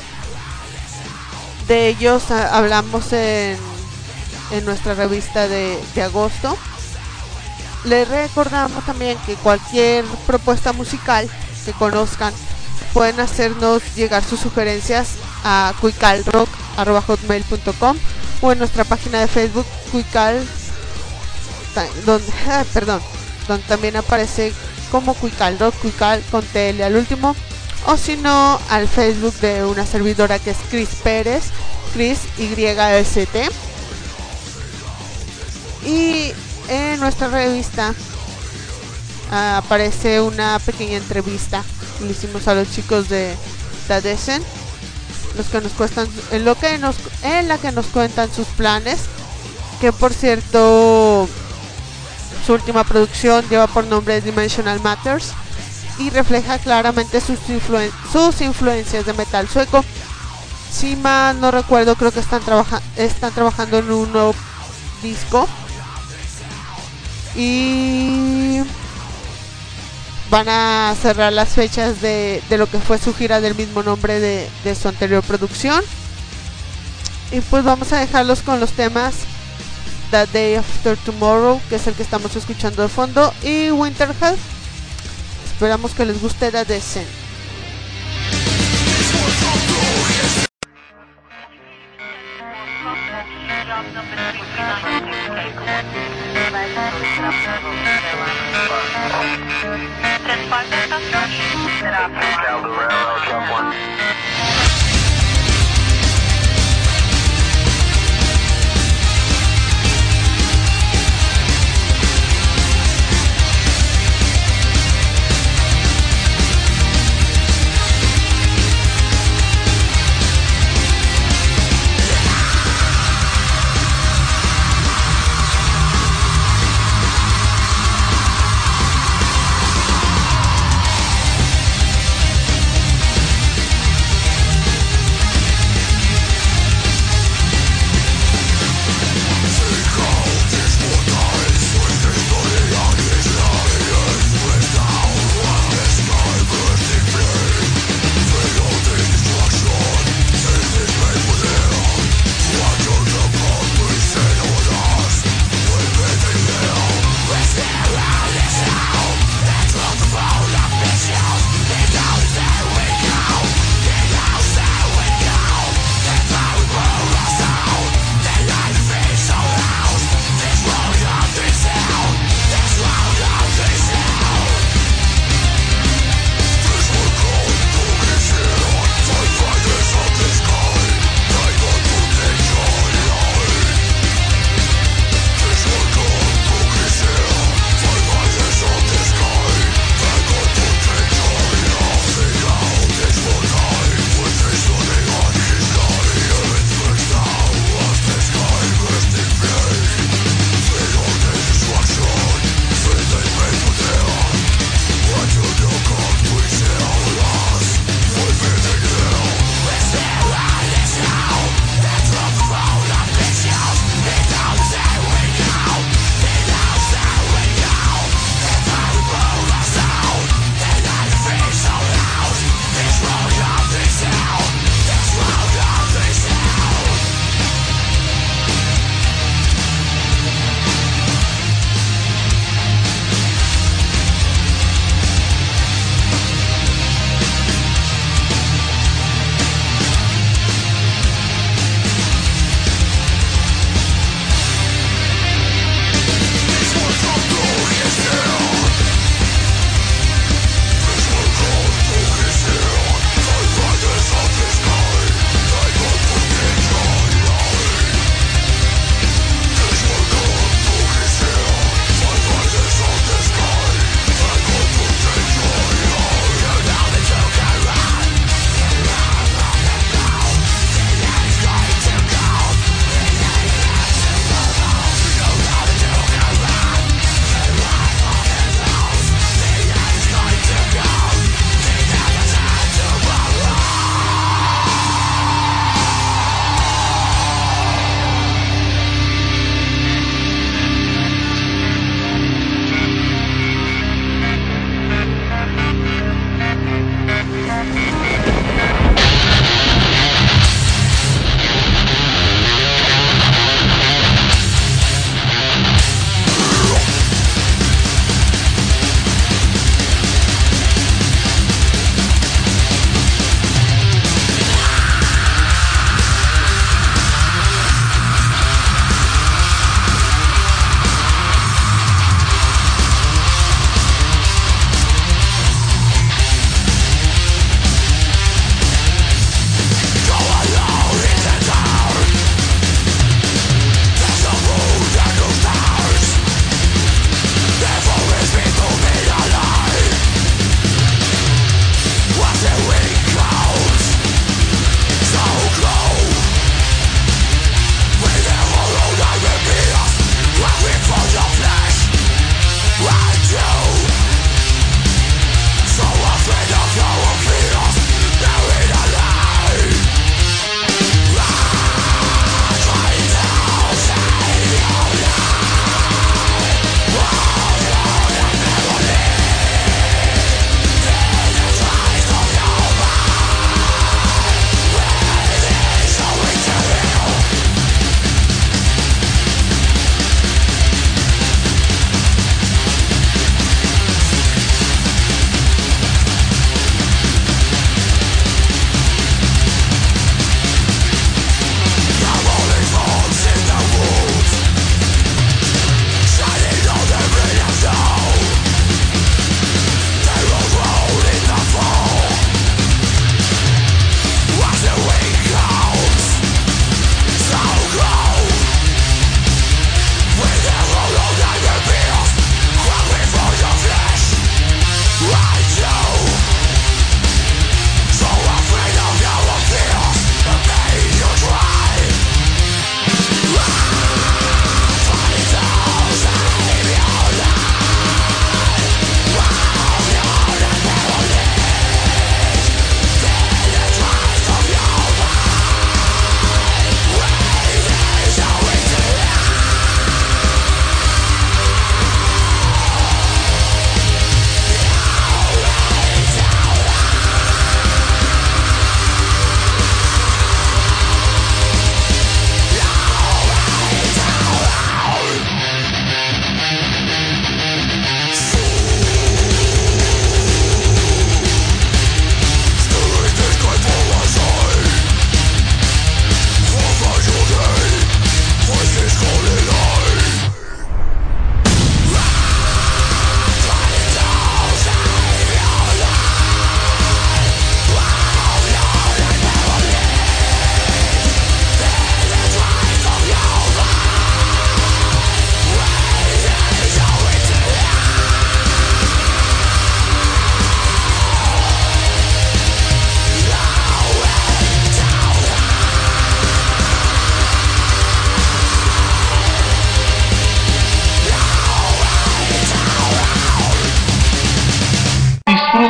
A: De ellos hablamos en nuestra revista de agosto. Les recordamos también que cualquier propuesta musical que conozcan pueden hacernos llegar sus sugerencias a cuicalrock@hotmail.com o en nuestra página de Facebook Cuical, donde también aparece como Cuicalrock, Cuical con TL al último, o si no al Facebook de una servidora que es Chris Pérez, Chris YST. Y en nuestra revista aparece una pequeña entrevista que le hicimos a los chicos de The Descent, en la que nos cuentan sus planes, que por cierto su última producción lleva por nombre Dimensional Matters y refleja claramente sus influencias de metal sueco. Si mal no recuerdo, creo que están trabajando en un nuevo disco y van a cerrar las fechas de lo que fue su gira del mismo nombre de su anterior producción. Y pues vamos a dejarlos con los temas The Day After Tomorrow, que es el que estamos escuchando de fondo, y Winterhell. Esperamos que les guste The Descent.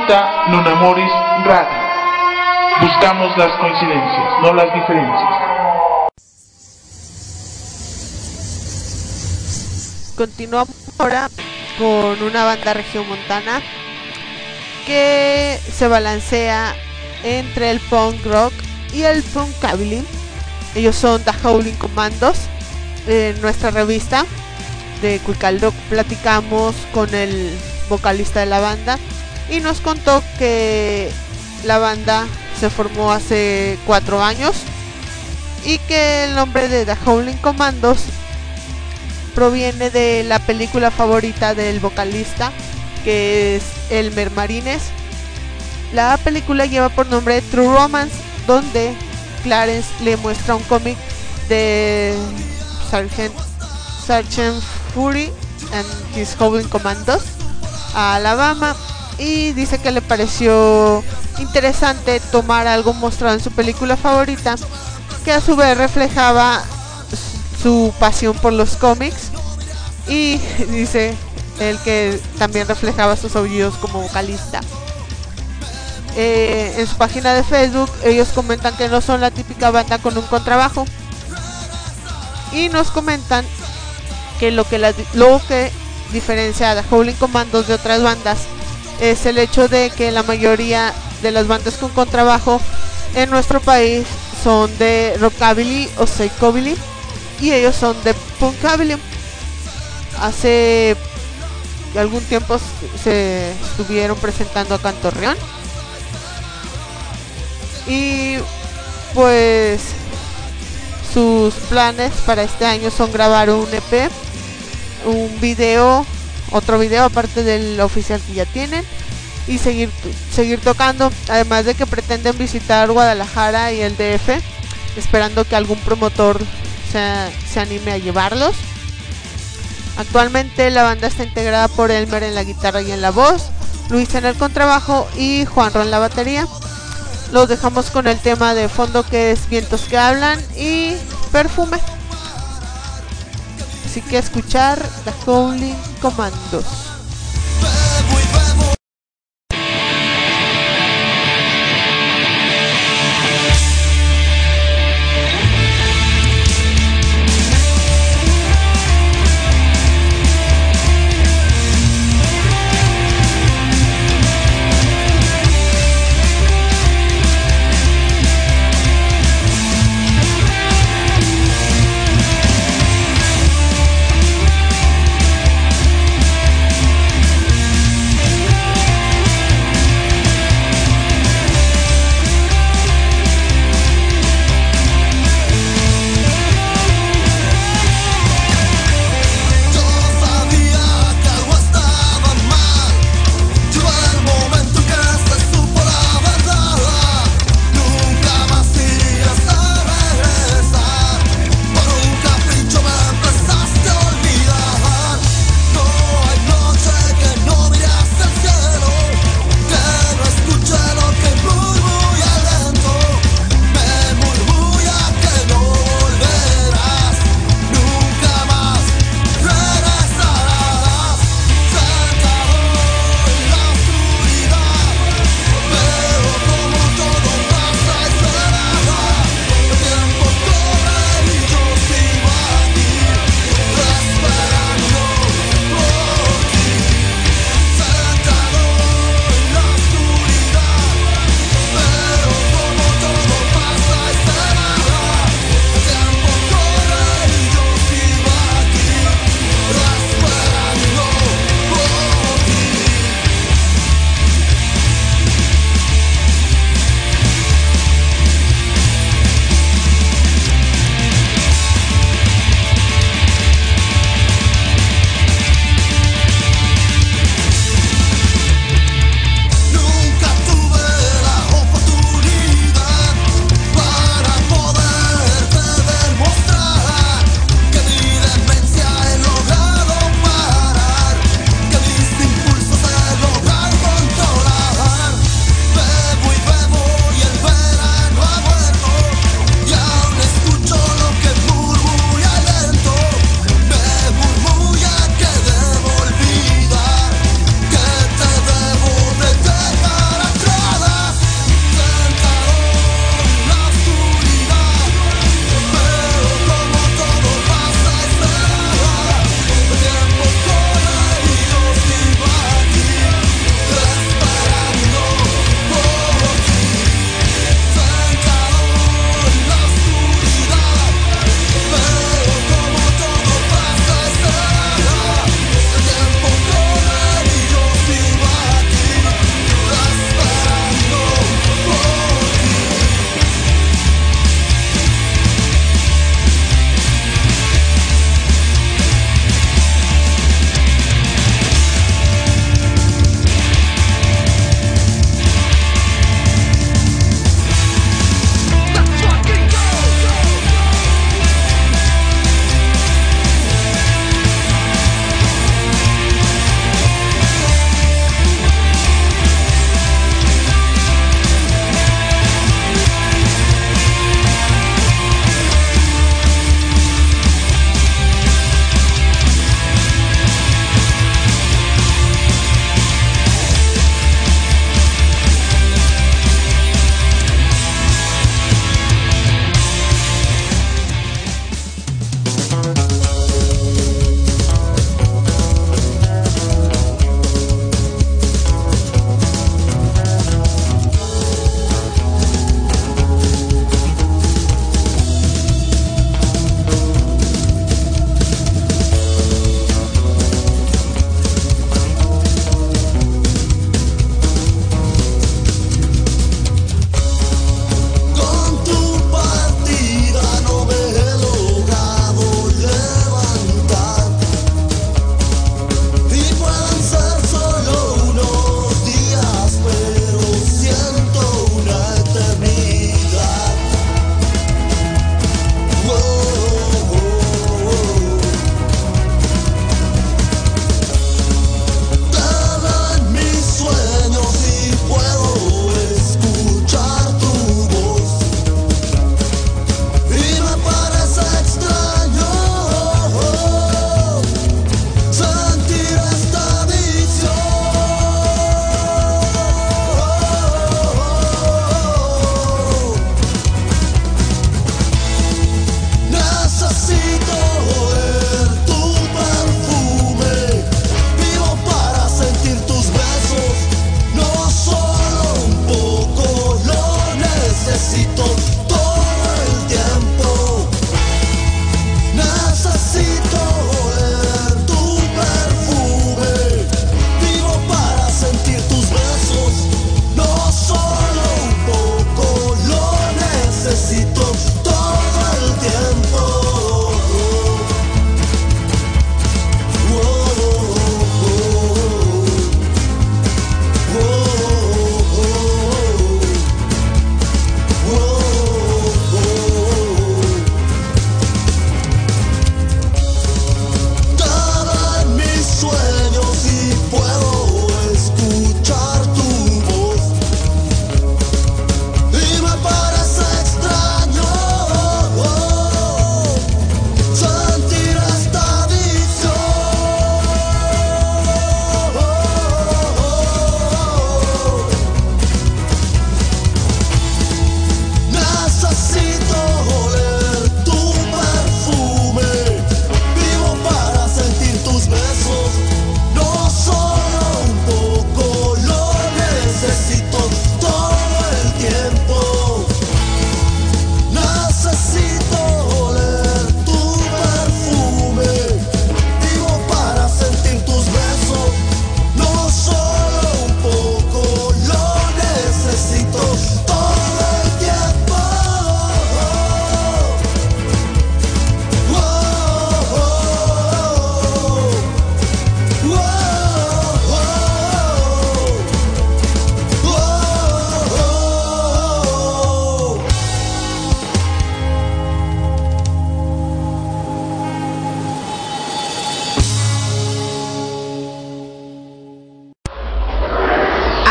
B: Escuta Nunamoris Radio. Buscamos las coincidencias, no las diferencias.
A: Continuamos ahora con una banda regiomontana que se balancea entre el punk rock y el punkabilly. Ellos son The Howling Commandos. En nuestra revista de Cuicaldo platicamos con el vocalista de la banda y nos contó que la banda se formó hace 4 años y que el nombre de The Howling Commandos proviene de la película favorita del vocalista, que es Elmer Marines. La película lleva por nombre True Romance, donde Clarence le muestra un cómic de Sergeant Fury and His Howling Commandos a Alabama, y dice que le pareció interesante tomar algo mostrado en su película favorita, que a su vez reflejaba su pasión por los cómics, y dice él que también reflejaba sus aullidos como vocalista. En su página de Facebook ellos comentan que no son la típica banda con un contrabajo, y nos comentan que lo que diferencia a The Howling Commandos de otras bandas es el hecho de que la mayoría de las bandas con contrabajo en nuestro país son de rockabilly o psychobilly, y ellos son de punkabilly. Hace algún tiempo se estuvieron presentando acá en Torreón, y pues sus planes para este año son grabar un EP, un video, otro video aparte del oficial que ya tienen, y seguir tocando, además de que pretenden visitar Guadalajara y el DF, esperando que algún promotor se anime a llevarlos. Actualmente la banda está integrada por Elmer en la guitarra y en la voz, Luis en el contrabajo y Juanro en la batería. Los dejamos con el tema de fondo, que es Vientos que Hablan y Perfume. Así que escuchar The Howling Commandos.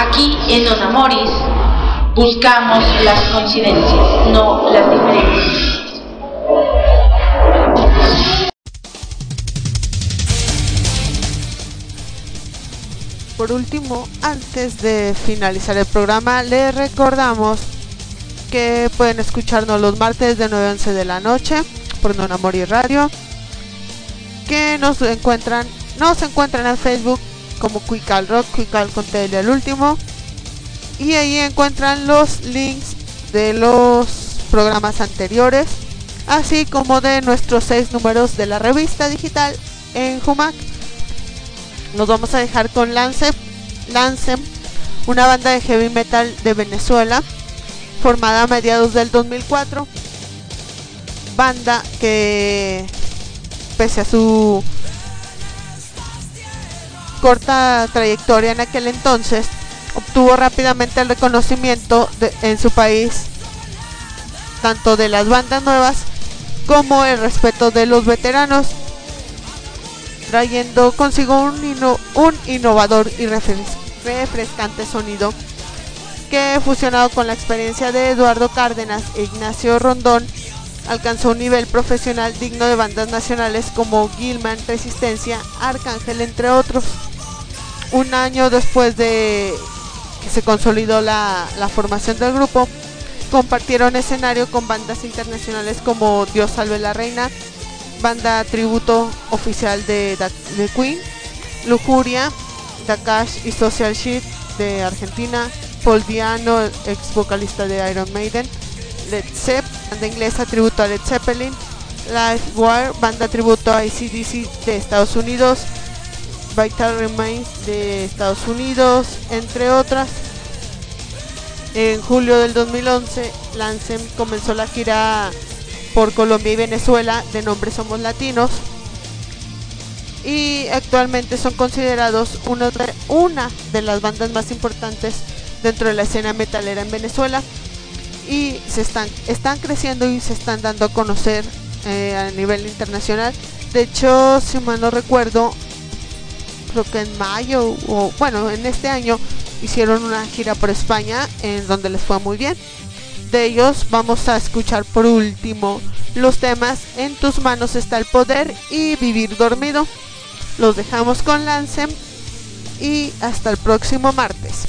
I: Aquí en Non Amoris buscamos las coincidencias, no las diferencias.
A: Por último, antes de finalizar el programa, les recordamos que pueden escucharnos los martes de 9 a 11 de la noche por Non Amoris Radio, que nos encuentran en Facebook como Quical Rock, Quical con TL al último, y ahí encuentran los links de los programas anteriores, así como de nuestros 6 números de la revista digital en Humac. Nos vamos a dejar con Lancem, una banda de heavy metal de Venezuela, formada a mediados del 2004, banda que pese a su corta trayectoria en aquel entonces, obtuvo rápidamente el reconocimiento en su país, tanto de las bandas nuevas como el respeto de los veteranos, trayendo consigo un innovador y refrescante sonido que, fusionado con la experiencia de Eduardo Cárdenas e Ignacio Rondón, alcanzó un nivel profesional digno de bandas nacionales como Gilman, Resistencia, Arcángel, entre otros. Un año después de que se consolidó la formación del grupo, compartieron escenario con bandas internacionales como Dios salve la reina, banda tributo oficial de Queen, Lujuria, Dakash y Social Shit de Argentina, Paul Diano, ex vocalista de Iron Maiden, Led Zepp, banda inglesa tributo a Led Zeppelin, Livewire, banda tributo a AC/DC de Estados Unidos, Vital Remains de Estados Unidos, entre otras. En julio del 2011, Lancem comenzó la gira por Colombia y Venezuela de nombre Somos Latinos, y actualmente son considerados una de las bandas más importantes dentro de la escena metalera en Venezuela, y están creciendo y se están dando a conocer a nivel internacional. De hecho, si mal no recuerdo, creo que en mayo o bueno, en este año hicieron una gira por España en donde les fue muy bien. De ellos vamos a escuchar por último los temas En tus manos está el poder y Vivir dormido. Los dejamos con Lancem y hasta el próximo martes.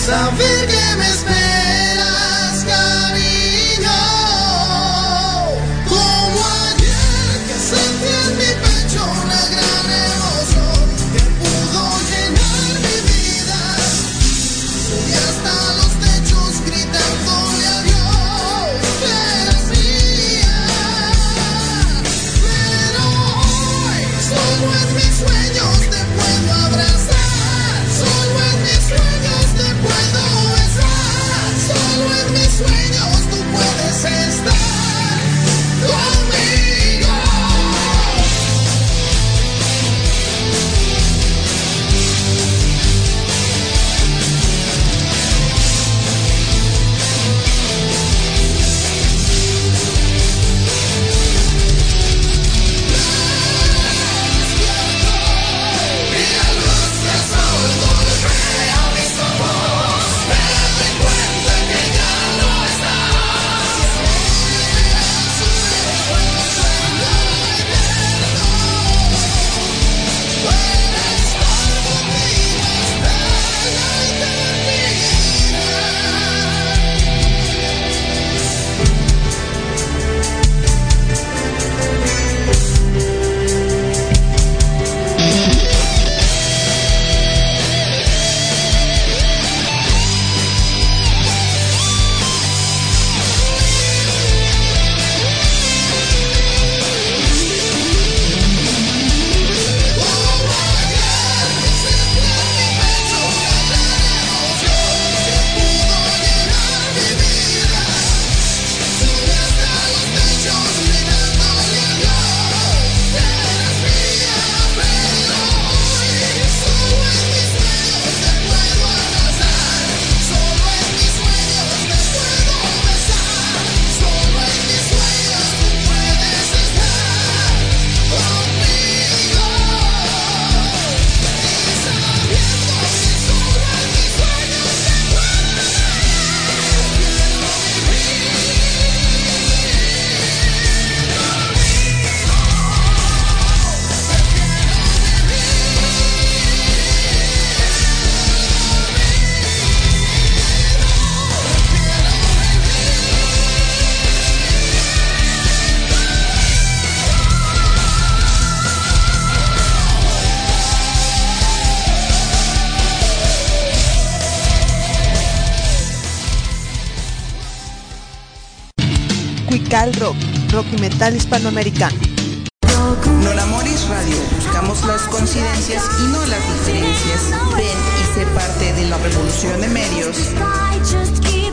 C: saber que me esperas, cariño. Como ayer que sentí en mi pecho una gran emoción que pudo llenar mi vida. Subí hasta los techos gritándole adiós, que eres mía. Pero hoy, solo en mis sueños te puedo abrazar, solo en mis sueños te puedo besar, solo en mis sueños tú puedes estar conmigo. Y la luz del sol golpea mis ojos, me doy cuenta que ya no estás. Puedes estar conmigo hasta la
A: Cuical Rock, rock y metal hispanoamericano.
M: Nonamoris Radio, buscamos las coincidencias y no las diferencias. Ven y sé parte de la revolución de medios.